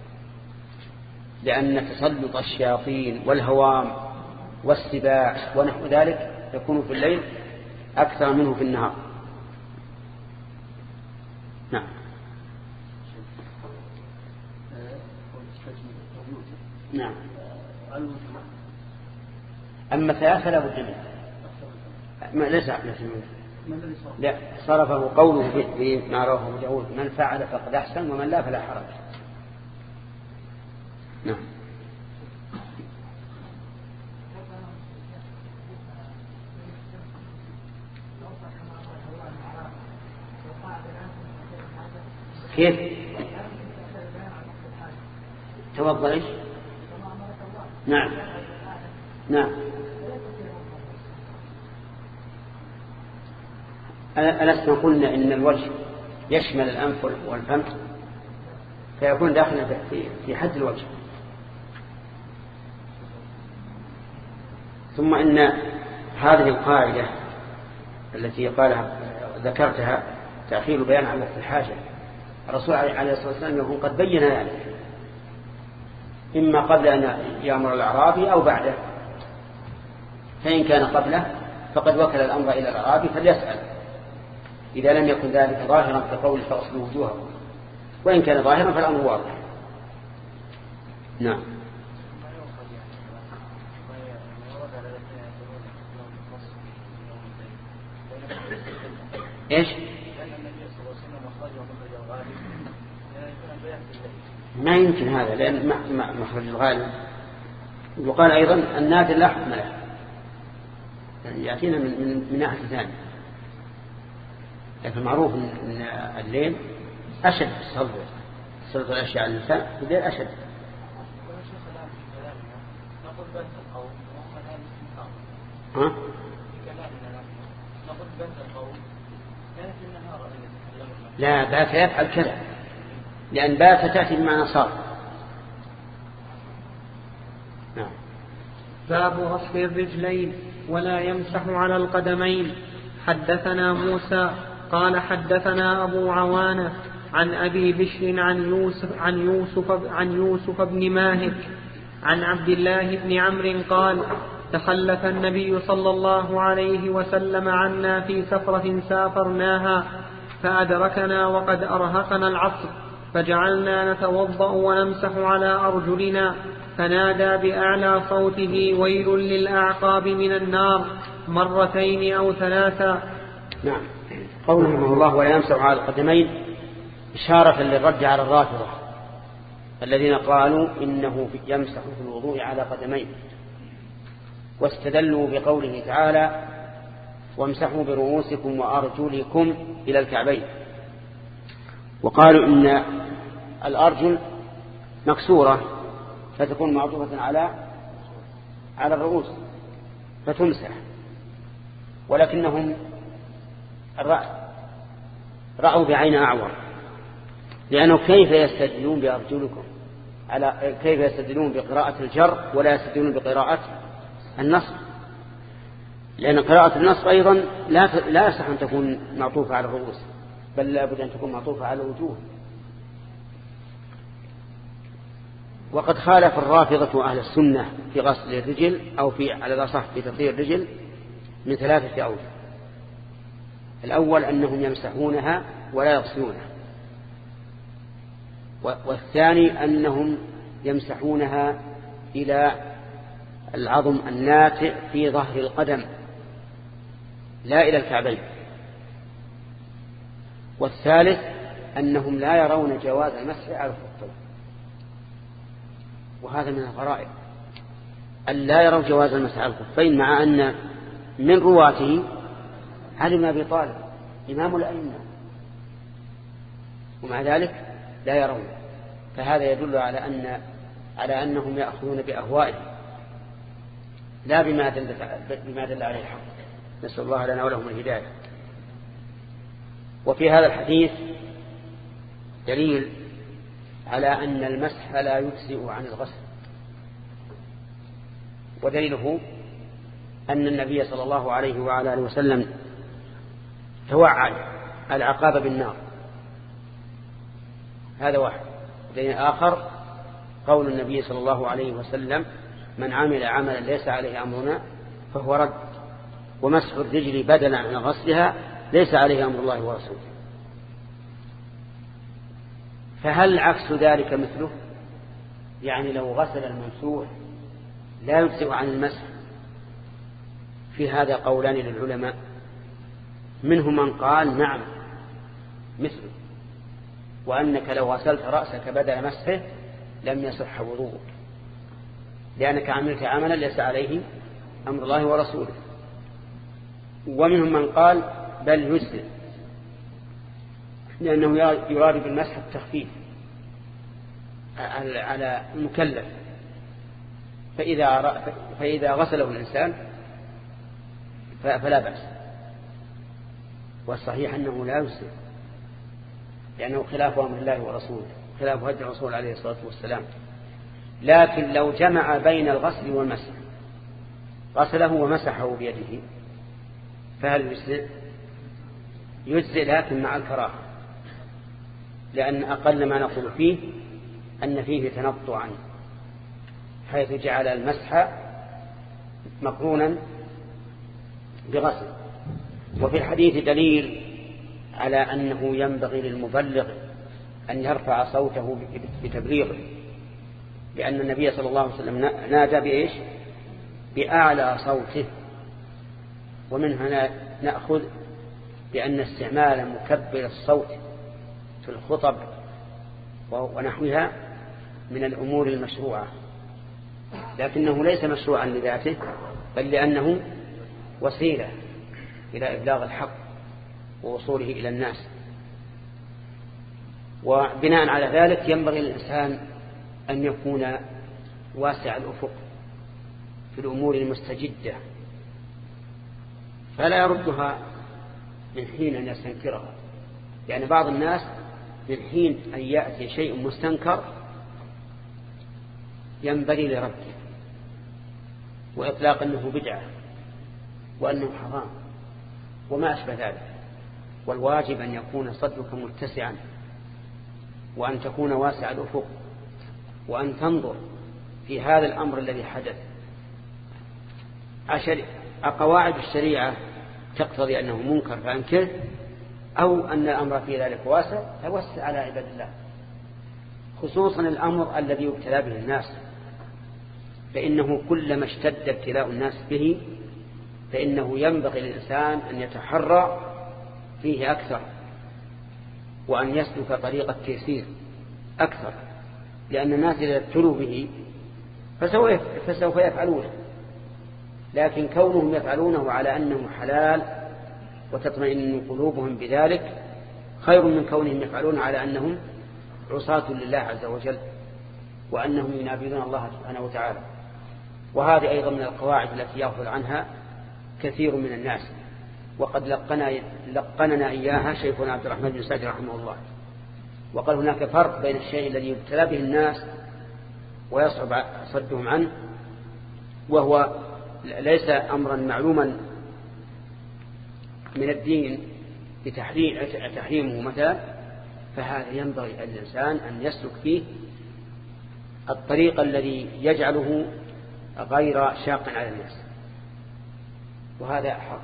لأن تسلط الشياطين والهوام والسباع ونحو ذلك يكون في الليل أكثر منه في النهار. نعم. نعم. أما ثلاثة لا بد منه، ليس لا صرفه قوله بما رواه أبو داود من فعل فقد أحسن ومن لا فلا حرج. نعم. كيف توضأ إيش؟ نعم نعم. ألسنا قلنا إن الوجه يشمل الأنف والفم فيكون داخلا في حد الوجه. ثم إن هذه القاعدة التي قالها ذكرتها تأخير بيان عن وقت الحاجة، الرسول عليه الصلاة والسلام يقول قد بين ذلك إما قبل أن يأمر الأعرابي أو بعده، فإن كان قبله فقد وكل الأمر إلى الأعرابي فليسأل إذا لم يكن ذلك ظاهرا كقول فأصلوا وجوهكم، وإن كان ظاهرا فالأمر واضح. نعم. إيش؟ ما يمكن هذا لأن مخرج الغالب. وقال أيضا النادر لا حكم له، يعني يأتينا من, من, من ناحية ثانية، لكن معروف أن الليل أشد في الصلب، صلب الأشياء على الإنسان في الليل أشد. ها؟ لا بات يفعل كذا، لأن بات تأتي بمعنى صار. نعم. باب غسل الرجلين ولا يمسح على القدمين. حدثنا موسى قال حدثنا أبو عوانة عن أبي بشر عن يوسف عن يوسف عن يوسف بن ماهك عن عبد الله بن عمرو قال تخلف النبي صلى الله عليه وسلم عنا في سفرة سافرناها فأدركنا وقد أرهقنا العصر فجعلنا نتوضأ ونمسح على أرجلنا فنادى بأعلى صوته ويل للأعقاب من النار مرتين أو ثلاثا. نعم. قوله رحمه الله ولا يمسح على القدمين إشارة للرد على الرافضة الذين قالوا إنه يمسح في الوضوء على قدمين، واستدلوا بقوله تعالى وامسحوا برؤوسكم وأرجلكم إلى الكعبين، وقالوا إن الأرجل مكسورة فتكون معطوفة على على الرؤوس فتمسح، ولكنهم رأوا بعين أعور، لأنه كيف يستدلون بأرجلكم على كيف يستدلون بقراءة الجر ولا يستدلون بقراءة النصب، لأن قراءة النصب أيضا لا لا يصح أن تكون معطوفة على الرؤوس، بل لابد أن تكون معطوفة على الوجوه. وقد خالف الرافضة أهل السنة في غسل الرجل أو في على الأصح في تطهير الرجل من ثلاثة أوجه. الأول أنهم يمسحونها ولا يغسلونها، والثاني أنهم يمسحونها إلى العظم الناتئ في ظهر القدم لا إلى الكعبين، والثالث أنهم لا يرون جواز المسح على الخفين، وهذا من الغرائب أن لا يروا جواز المسح على الخفين، مع أن من رواته علي بن أبي طالب إمام الأئمة ومع ذلك لا يرون، فهذا يدل على أن على أنهم يأخذون بأهوائهم لا بما دل بما دل عليه الحق. نسأل الله لنا ولهم الهداية. وفي هذا الحديث دليل على أن المسح لا يجزئ عن الغسل، ودليله أن النبي صلى الله عليه وعلى آله وسلم توعد العقاب بالنار، هذا واحد. دليل آخر قول النبي صلى الله عليه وسلم من عمل عملا ليس عليه أمرنا فهو رد، ومسح الرجل بدلا عن غسلها ليس عليه أمر الله ورسوله. فهل عكس ذلك مثله؟ يعني لو غسل الممسوح لا يجزئ عن المسح؟ في هذا قولان للعلماء، منهم من قال نعم مثله، وأنك لو غسلت رأسك بدل مسحه لم يصح وضوءك، لأنك عملت عملا ليس عليه أمر الله ورسوله. ومنهم من قال بل يجزئ، لأنه يراد بالمسح التخفيف على المكلف، فإذا, فإذا غسله الإنسان فلا بأس. والصحيح أنه لا يجزئ لأنه خلاف أمر الله ورسوله، خلاف هدي الرسول عليه الصلاة والسلام. لكن لو جمع بين الغسل والمسح، غسله ومسحه بيده، فهل يجزئ؟ يجزئ لكن مع الكراهة، لأن أقل ما نقول فيه أن فيه تنطعا، حيث جعل المسح مقرونا بغسل. وفي الحديث دليل على أنه ينبغي للمبلغ أن يرفع صوته بتبليغه، لأن النبي صلى الله عليه وسلم نادى بإيش؟ بأعلى صوته. ومن هنا نأخذ بأن استعمال مكبر الصوت في الخطب ونحوها من الأمور المشروعة، لكنه ليس مشروعا لذاته، بل لأنه وسيلة إلى إبلاغ الحق ووصوله إلى الناس. وبناء على ذلك ينبغي للإنسان أن يكون واسع الأفق في الأمور المستجدة، فلا يردها من حين أن يستنكرها، لأن يعني بعض الناس من حين أن يأتي شيء مستنكر ينبغي لرده وإطلاق أنه بدعة وأنه حرام وما أشبه ذلك. والواجب أن يكون صدرك متسعا، وأن تكون واسع الأفق، وأن تنظر في هذا الأمر الذي حدث. قواعد الشريعة تقتضي أنه منكر فأنكره، أو أن الأمر في ذلك واسع توسع على عباد الله، خصوصا الأمر الذي يبتلى به الناس، فإنه كلما اشتد ابتلاء الناس به فإنه ينبغي للإنسان أن يتحرى فيه أكثر، وأن يسلك طريق التيسير أكثر، لأن الناس إذا ابتلوا به فسوف يفعلونه، لكن كونهم يفعلونه على أنه حلال وتطمئن قلوبهم بذلك خير من كونهم يفعلون على أنهم عصاة لله عز وجل وأنهم ينابذون الله سبحانه وتعالى. وهذه أيضا من القواعد التي يغفل عنها كثير من الناس، وقد لقنا لقننا إياها شيخنا عبد الرحمن بن سعد رحمه الله، وقال هناك فرق بين الشيء الذي يبتلى به الناس ويصعب صدهم عنه، وهو ليس أمرا معلوما من الدين بتحريمه مثلا، فهذا ينبغي الإنسان أن يسلك فيه الطريق الذي يجعله غير شاق على الناس، وهذا أحق،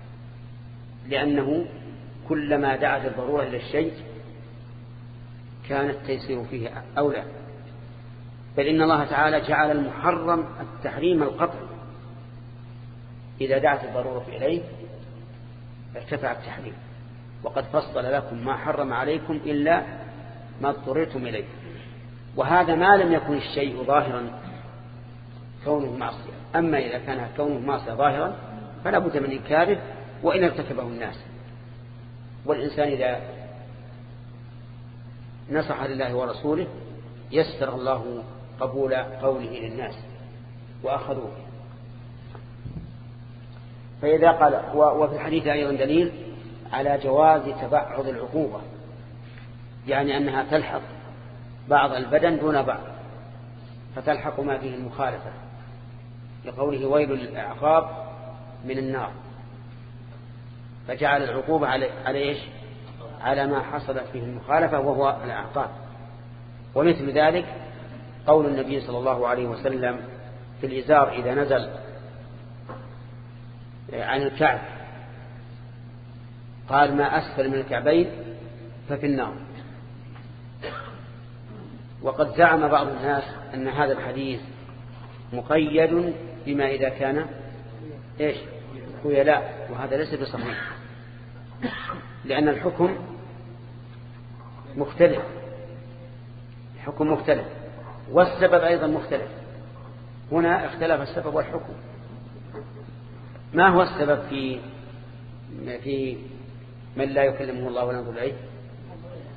لأنه كلما دعت الضرورة إلى الشيء كان التيسير فيه أولى. بل إن الله تعالى جعل المحرم التحريم القطعي، إذا دعت الضرورة إليه ارتفع التحريم، وقد فصل لكم ما حرم عليكم إلا ما اضطررتم إليه. وهذا ما لم يكن الشيء ظاهرا كونه معصية. أما إذا كان كونه معصية ظاهرا فلا بد من إنكاره وإن ارتكبه الناس. والإنسان إذا نصح لله ورسوله يسر الله قبول قوله للناس وأخذوه. فإذا قال، وفي الحديث أيضا دليل على جواز تبعض العقوبة، يعني أنها تلحق بعض البدن دون بعض، فتلحق ما فيه المخالفة، لقوله ويل للأعقاب من النار، فجعل العقوبة على إيش؟ على ما حصلت فيه المخالفة وهو الأعقاب. ومثل ذلك قول النبي صلى الله عليه وسلم في الإزار إذا نزل عن الكعب قال ما أسفل من الكعبين ففي النار. وقد زعم بعض الناس أن هذا الحديث مقيد بما إذا كان إيش؟ خيلاء، وهذا ليس بصحيح، لأن الحكم مختلف، الحكم مختلف والسبب أيضا مختلف. هنا اختلف السبب والحكم. ما هو السبب في في من لا يكلمه الله ولا ينظر إليه؟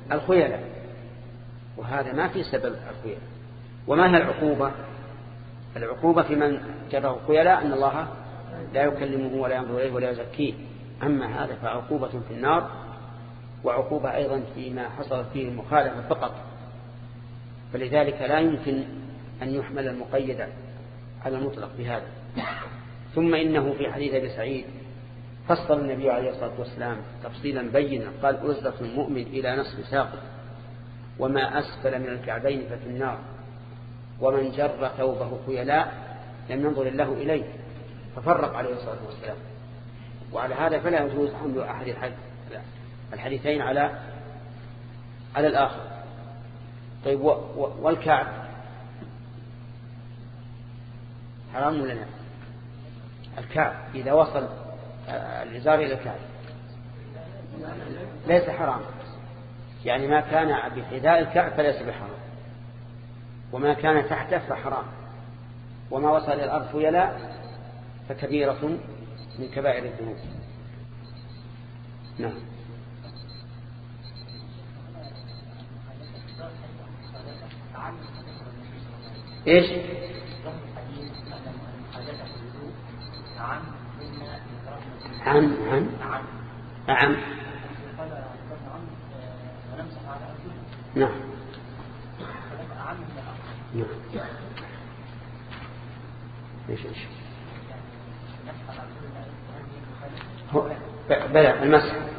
الخيلاء، وهذا ما في سبب الخيلاء. وما هي العقوبة؟ العقوبة في من جره خيلاء أن الله لا يكلمه ولا ينظر إليه ولا يزكيه. أما هذا فعقوبة في النار، وعقوبة أيضا فيما حصل فيه المخالفة فقط. فلذلك لا يمكن أن يحمل المقيد على المطلق بهذا. ثم إنه في حديث أبي سعيد فصل النبي عليه الصلاة والسلام تفصيلا بينا، قال أزلة المؤمن إلى نصف ساقه، وما أسفل من الكعبين ففي النار، ومن جر ثوبه خيلاء لم ينظر الله إليه. ففرق عليه الصلاة والسلام. وعلى هذا فلا يجوز حمل أحد الحديثين على على الآخر. طيب والكعب حرام ولا لا؟ الكعب إذا وصل الإزار إلى الكعب ليس حرام، يعني ما كان بحذاء الكعب فليس بحرام، وما كان تحته فحرام، وما وصل إلى الأرض خيلاء فكبيرة من كبائر الذنوب. نعم. إيش؟ عن عن عن نعم نعم. ايش ايش بلى المسح